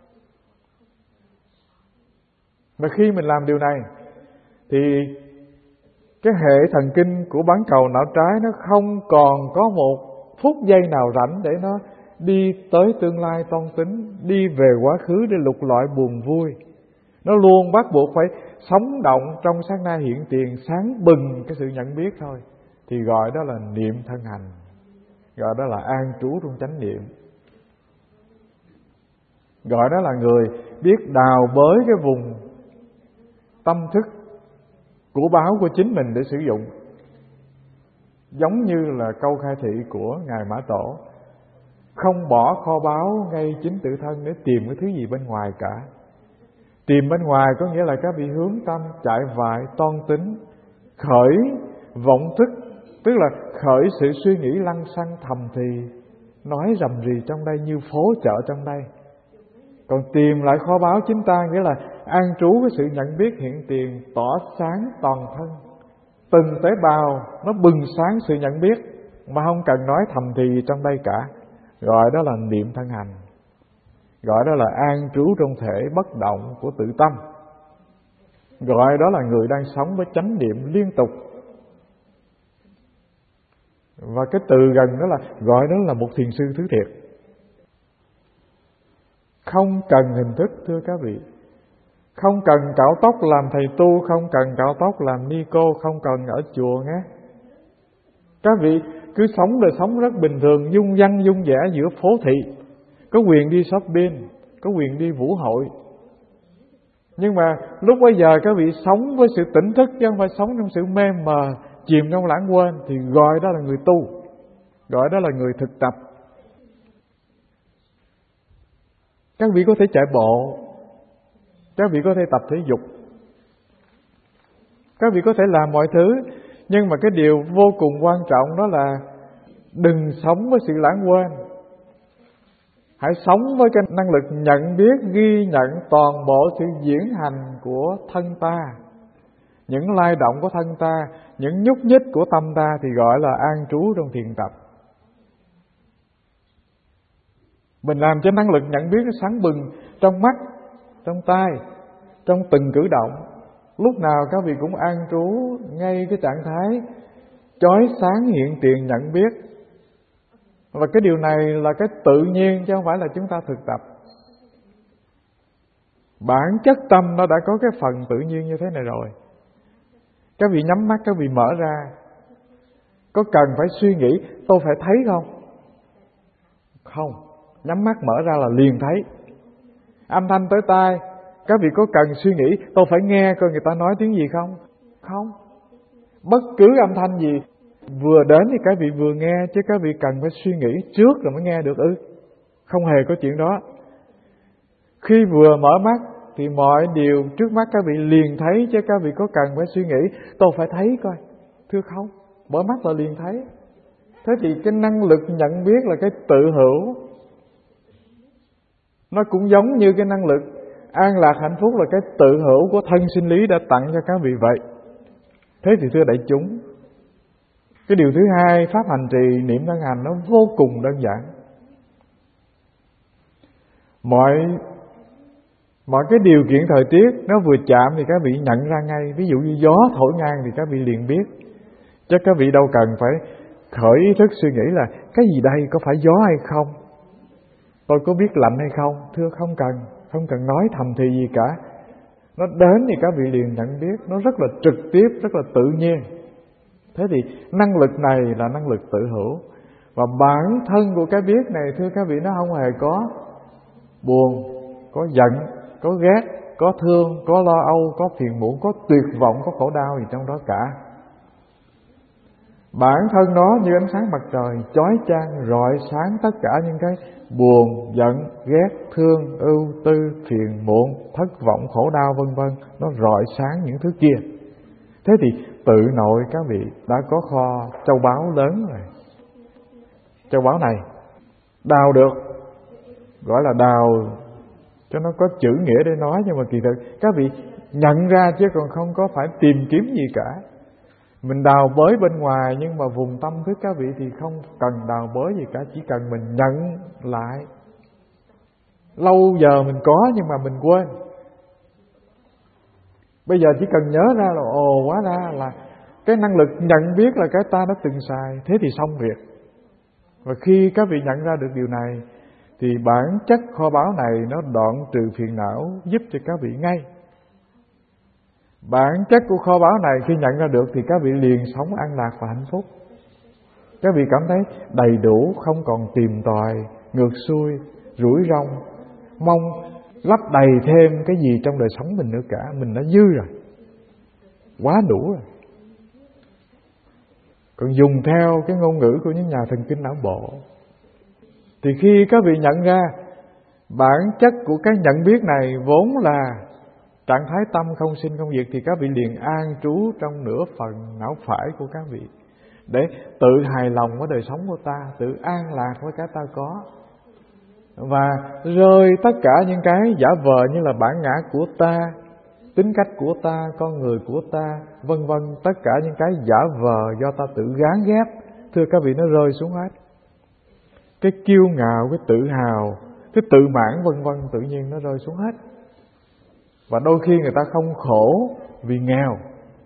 Và khi mình làm điều này thì cái hệ thần kinh của bán cầu não trái nó không còn có một phút giây nào rảnh để nó đi tới tương lai toan tính, đi về quá khứ để lục lọi buồn vui. Nó luôn bắt buộc phải sống động trong sát na hiện tiền, sáng bừng cái sự nhận biết thôi. Thì gọi đó là niệm thân hành, gọi đó là an trú trong chánh niệm, gọi đó là người biết đào bới cái vùng tâm thức của báo của chính mình để sử dụng. Giống như là câu khai thị của Ngài Mã Tổ: không bỏ kho báu ngay chính tự thân để tìm cái thứ gì bên ngoài cả. Tìm bên ngoài có nghĩa là các vị hướng tâm chạy vại toan tính, khởi vọng thức, tức là khởi sự suy nghĩ lăng xăng thầm thì, nói rầm rì trong đây như phố chợ trong đây. Còn tìm lại kho báu chính ta nghĩa là an trú cái sự nhận biết hiện tiền, tỏ sáng toàn thân. Từng tế bào nó bừng sáng sự nhận biết mà không cần nói thầm thì trong đây cả. Gọi đó là niệm thân hành, gọi đó là an trú trong thể bất động của tự tâm, gọi đó là người đang sống với chánh niệm liên tục. Và cái từ gần đó là gọi đó là một thiền sư thứ thiệt. Không cần hình thức thưa các vị, không cần cạo tóc làm thầy tu, không cần cạo tóc làm ni cô, không cần ở chùa nghe. Các vị cứ sống đời sống rất bình thường, dung dăng dung dẻ giữa phố thị, có quyền đi shopping, có quyền đi vũ hội. Nhưng mà lúc bây giờ các vị sống với sự tỉnh thức chứ không phải sống trong sự mê mờ, chìm trong lãng quên, thì gọi đó là người tu, gọi đó là người thực tập. Các vị có thể chạy bộ, các vị có thể tập thể dục, các vị có thể làm mọi thứ, nhưng mà cái điều vô cùng quan trọng đó là đừng sống với sự lãng quên. Hãy sống với cái năng lực nhận biết, ghi nhận toàn bộ sự diễn hành của thân ta, những lay động của thân ta, những nhúc nhích của tâm ta, thì gọi là an trú trong thiền tập. Mình làm cho năng lực nhận biết nó sáng bừng trong mắt, trong tai, trong từng cử động. Lúc nào các vị cũng an trú ngay cái trạng thái chói sáng hiện tiền nhận biết. Và cái điều này là cái tự nhiên chứ không phải là chúng ta thực tập. Bản chất tâm nó đã có cái phần tự nhiên như thế này rồi. Các vị nhắm mắt, các vị mở ra, có cần phải suy nghĩ tôi phải thấy không? Không, nhắm mắt mở ra là liền thấy. Âm thanh tới tai, các vị có cần suy nghĩ tôi phải nghe coi người ta nói tiếng gì không? Không. Bất cứ âm thanh gì vừa đến thì các vị vừa nghe, chứ các vị cần phải suy nghĩ trước rồi mới nghe được ư? Không hề có chuyện đó. Khi vừa mở mắt thì mọi điều trước mắt các vị liền thấy, chứ các vị có cần phải suy nghĩ tôi phải thấy coi? Thưa không, mở mắt là liền thấy. Thế thì cái năng lực nhận biết là cái tự hữu. Nó cũng giống như cái năng lực an lạc hạnh phúc là cái tự hữu của thân sinh lý đã tặng cho các vị vậy. Thế thì thưa đại chúng, cái điều thứ hai, pháp hành trì niệm thân hành nó vô cùng đơn giản. Mọi mọi cái điều kiện thời tiết nó vừa chạm thì các vị nhận ra ngay. Ví dụ như gió thổi ngang thì các vị liền biết. Chứ các vị đâu cần phải khởi ý thức suy nghĩ là cái gì đây, có phải gió hay không, tôi có biết lạnh hay không. Thưa không cần, không cần nói thầm thì gì cả. Nó đến thì các vị liền nhận biết. Nó rất là trực tiếp, rất là tự nhiên. Thế thì năng lực này là năng lực tự hữu. Và bản thân của cái biết này thưa các vị, nó không hề có buồn, có giận, có ghét, có thương, có lo âu, có phiền muộn, có tuyệt vọng, có khổ đau gì trong đó cả. Bản thân nó như ánh sáng mặt trời chói chang rọi sáng tất cả những cái buồn, giận, ghét, thương, ưu tư, phiền muộn, thất vọng, khổ đau vân vân, nó rọi sáng những thứ kia. Thế thì tự nội các vị đã có kho châu báu lớn rồi. Châu báu này đào được, gọi là đào cho nó có chữ nghĩa để nói, nhưng mà kỳ thực các vị nhận ra chứ còn không có phải tìm kiếm gì cả. Mình đào bới bên ngoài, nhưng mà vùng tâm thức các vị thì không cần đào bới gì cả, chỉ cần mình nhận lại. Lâu giờ mình có nhưng mà mình quên. Bây giờ chỉ cần nhớ ra là ồ, hóa ra là cái năng lực nhận biết là cái ta đã từng xài, thế thì xong việc. Và khi các vị nhận ra được điều này thì bản chất kho báu này nó đoạn trừ phiền não, giúp cho các vị ngay. Bản chất của kho báu này khi nhận ra được thì các vị liền sống an lạc và hạnh phúc. Các vị cảm thấy đầy đủ, không còn tìm tòi, ngược xuôi, rủi ron, mong lấp đầy thêm cái gì trong đời sống mình nữa cả. Mình đã dư rồi, quá đủ rồi. Còn dùng theo cái ngôn ngữ của những nhà thần kinh não bộ thì khi các vị nhận ra bản chất của cái nhận biết này vốn là trạng thái tâm không sinh không diệt, thì các vị liền an trú trong nửa phần não phải của các vị để tự hài lòng với đời sống của ta, tự an lạc với cái ta có, và rơi tất cả những cái giả vờ như là bản ngã của ta, tính cách của ta, con người của ta, vân vân, tất cả những cái giả vờ do ta tự gán ghép, thưa các vị, nó rơi xuống hết. Cái kiêu ngạo, cái tự hào, cái tự mãn vân vân tự nhiên nó rơi xuống hết. Và đôi khi người ta không khổ vì nghèo,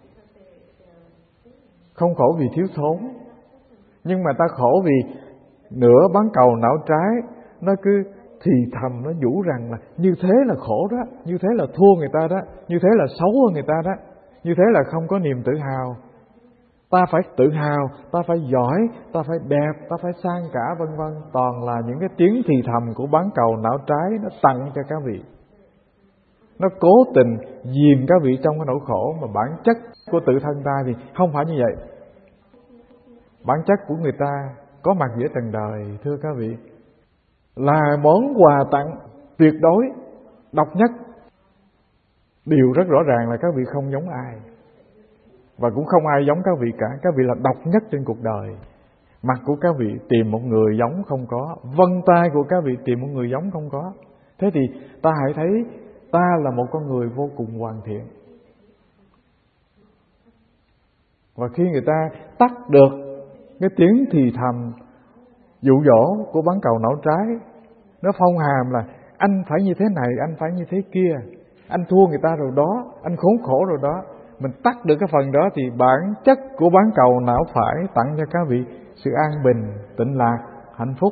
không khổ vì thiếu thốn, nhưng mà ta khổ vì nửa bán cầu não trái nó cứ thì thầm, nó vũ rằng là như thế là khổ đó, như thế là thua người ta đó, như thế là xấu hơn người ta đó, như thế là không có niềm tự hào. Ta phải tự hào, ta phải giỏi, ta phải đẹp, ta phải sang cả vân vân. Toàn là những cái tiếng thì thầm của bán cầu não trái nó tặng cho các vị. Nó cố tình dìm các vị trong cái nỗi khổ, mà bản chất của tự thân ta thì không phải như vậy. Bản chất của người ta có mặt giữa trần đời, thưa các vị, là món quà tặng tuyệt đối, độc nhất. Điều rất rõ ràng là các vị không giống ai, và cũng không ai giống các vị cả. Các vị là độc nhất trên cuộc đời. Mặt của các vị tìm một người giống không có, vân tay của các vị tìm một người giống không có. Thế thì ta hãy thấy ta là một con người vô cùng hoàn thiện. Và khi người ta tắt được cái tiếng thì thầm dụ dỗ của bán cầu não trái, nó phong hàm là anh phải như thế này, anh phải như thế kia, anh thua người ta rồi đó, anh khốn khổ rồi đó. Mình tắt được cái phần đó thì bản chất của bán cầu não phải tặng cho các vị sự an bình, tịnh lạc, hạnh phúc.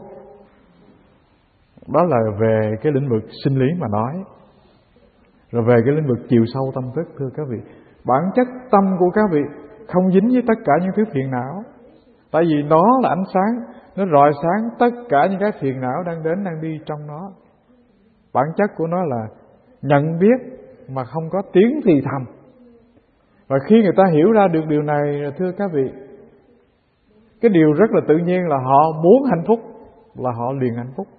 Đó là về cái lĩnh vực sinh lý mà nói. Rồi về cái lĩnh vực chiều sâu tâm thức, thưa các vị, bản chất tâm của các vị không dính với tất cả những thứ phiền não. Tại vì nó là ánh sáng, nó rọi sáng tất cả những cái phiền não đang đến, đang đi trong nó. Bản chất của nó là nhận biết mà không có tiếng thì thầm. Và khi người ta hiểu ra được điều này, thưa các vị, cái điều rất là tự nhiên là họ muốn hạnh phúc là họ liền hạnh phúc.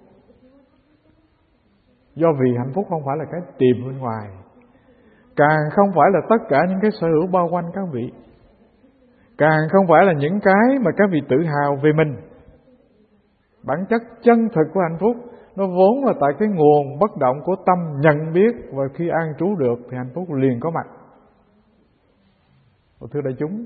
Do vì hạnh phúc không phải là cái tìm bên ngoài, càng không phải là tất cả những cái sở hữu bao quanh các vị, càng không phải là những cái mà các vị tự hào về mình. Bản chất chân thực của hạnh phúc nó vốn là tại cái nguồn bất động của tâm nhận biết, và khi an trú được thì hạnh phúc liền có mặt. Thưa đại chúng,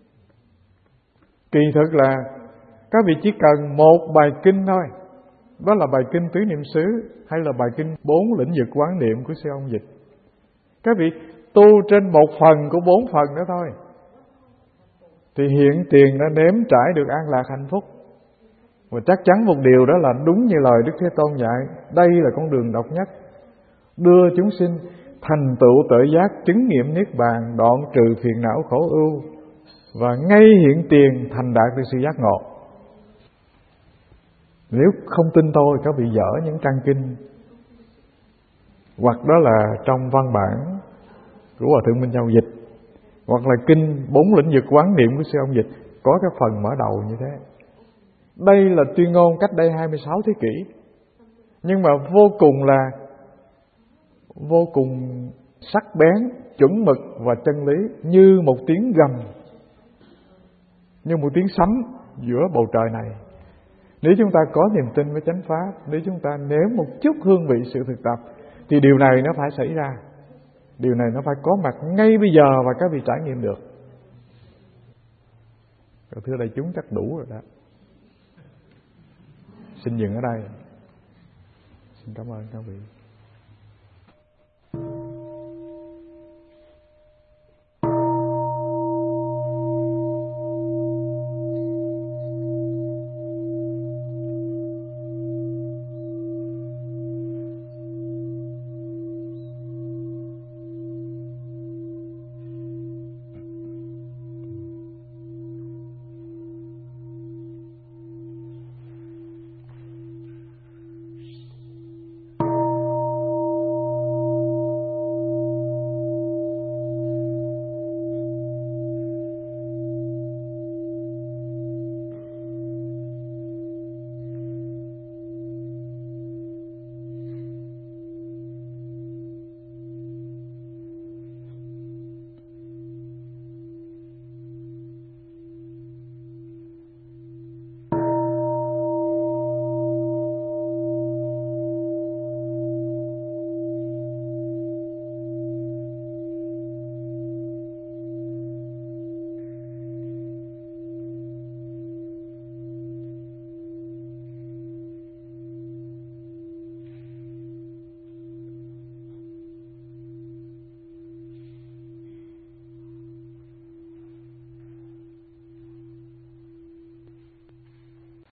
kỳ thực là các vị chỉ cần một bài kinh thôi, đó là bài kinh Tứ Niệm xứ hay là bài kinh Bốn Lĩnh vực quán niệm của sư ông Dịch. Các vị tu trên một phần của bốn phần đó thôi thì hiện tiền đã nếm trải được an lạc hạnh phúc. Và chắc chắn một điều đó là đúng như lời Đức Thế Tôn dạy, đây là con đường độc nhất, đưa chúng sinh thành tựu tự giác, chứng nghiệm niết bàn, đoạn trừ phiền não khổ ưu, và ngay hiện tiền thành đạt được sự giác ngộ. Nếu không tin tôi, các vị dở những trang kinh, hoặc đó là trong văn bản của Hòa Thượng Minh Châu dịch, hoặc là kinh Bốn Lĩnh vực quán niệm của sư ông Dịch, có cái phần mở đầu như thế. Đây là tuyên ngôn cách đây hai mươi sáu thế kỷ, nhưng mà vô cùng là vô cùng sắc bén, chuẩn mực và chân lý, như một tiếng gầm, như một tiếng sấm giữa bầu trời này. Nếu chúng ta có niềm tin với chánh pháp, nếu chúng ta nếm một chút hương vị sự thực tập, thì điều này nó phải xảy ra. Điều này nó phải có mặt ngay bây giờ và các vị trải nghiệm được. Thưa đại chúng, chắc đủ rồi đó. Xin dừng ở đây. Xin cảm ơn các vị.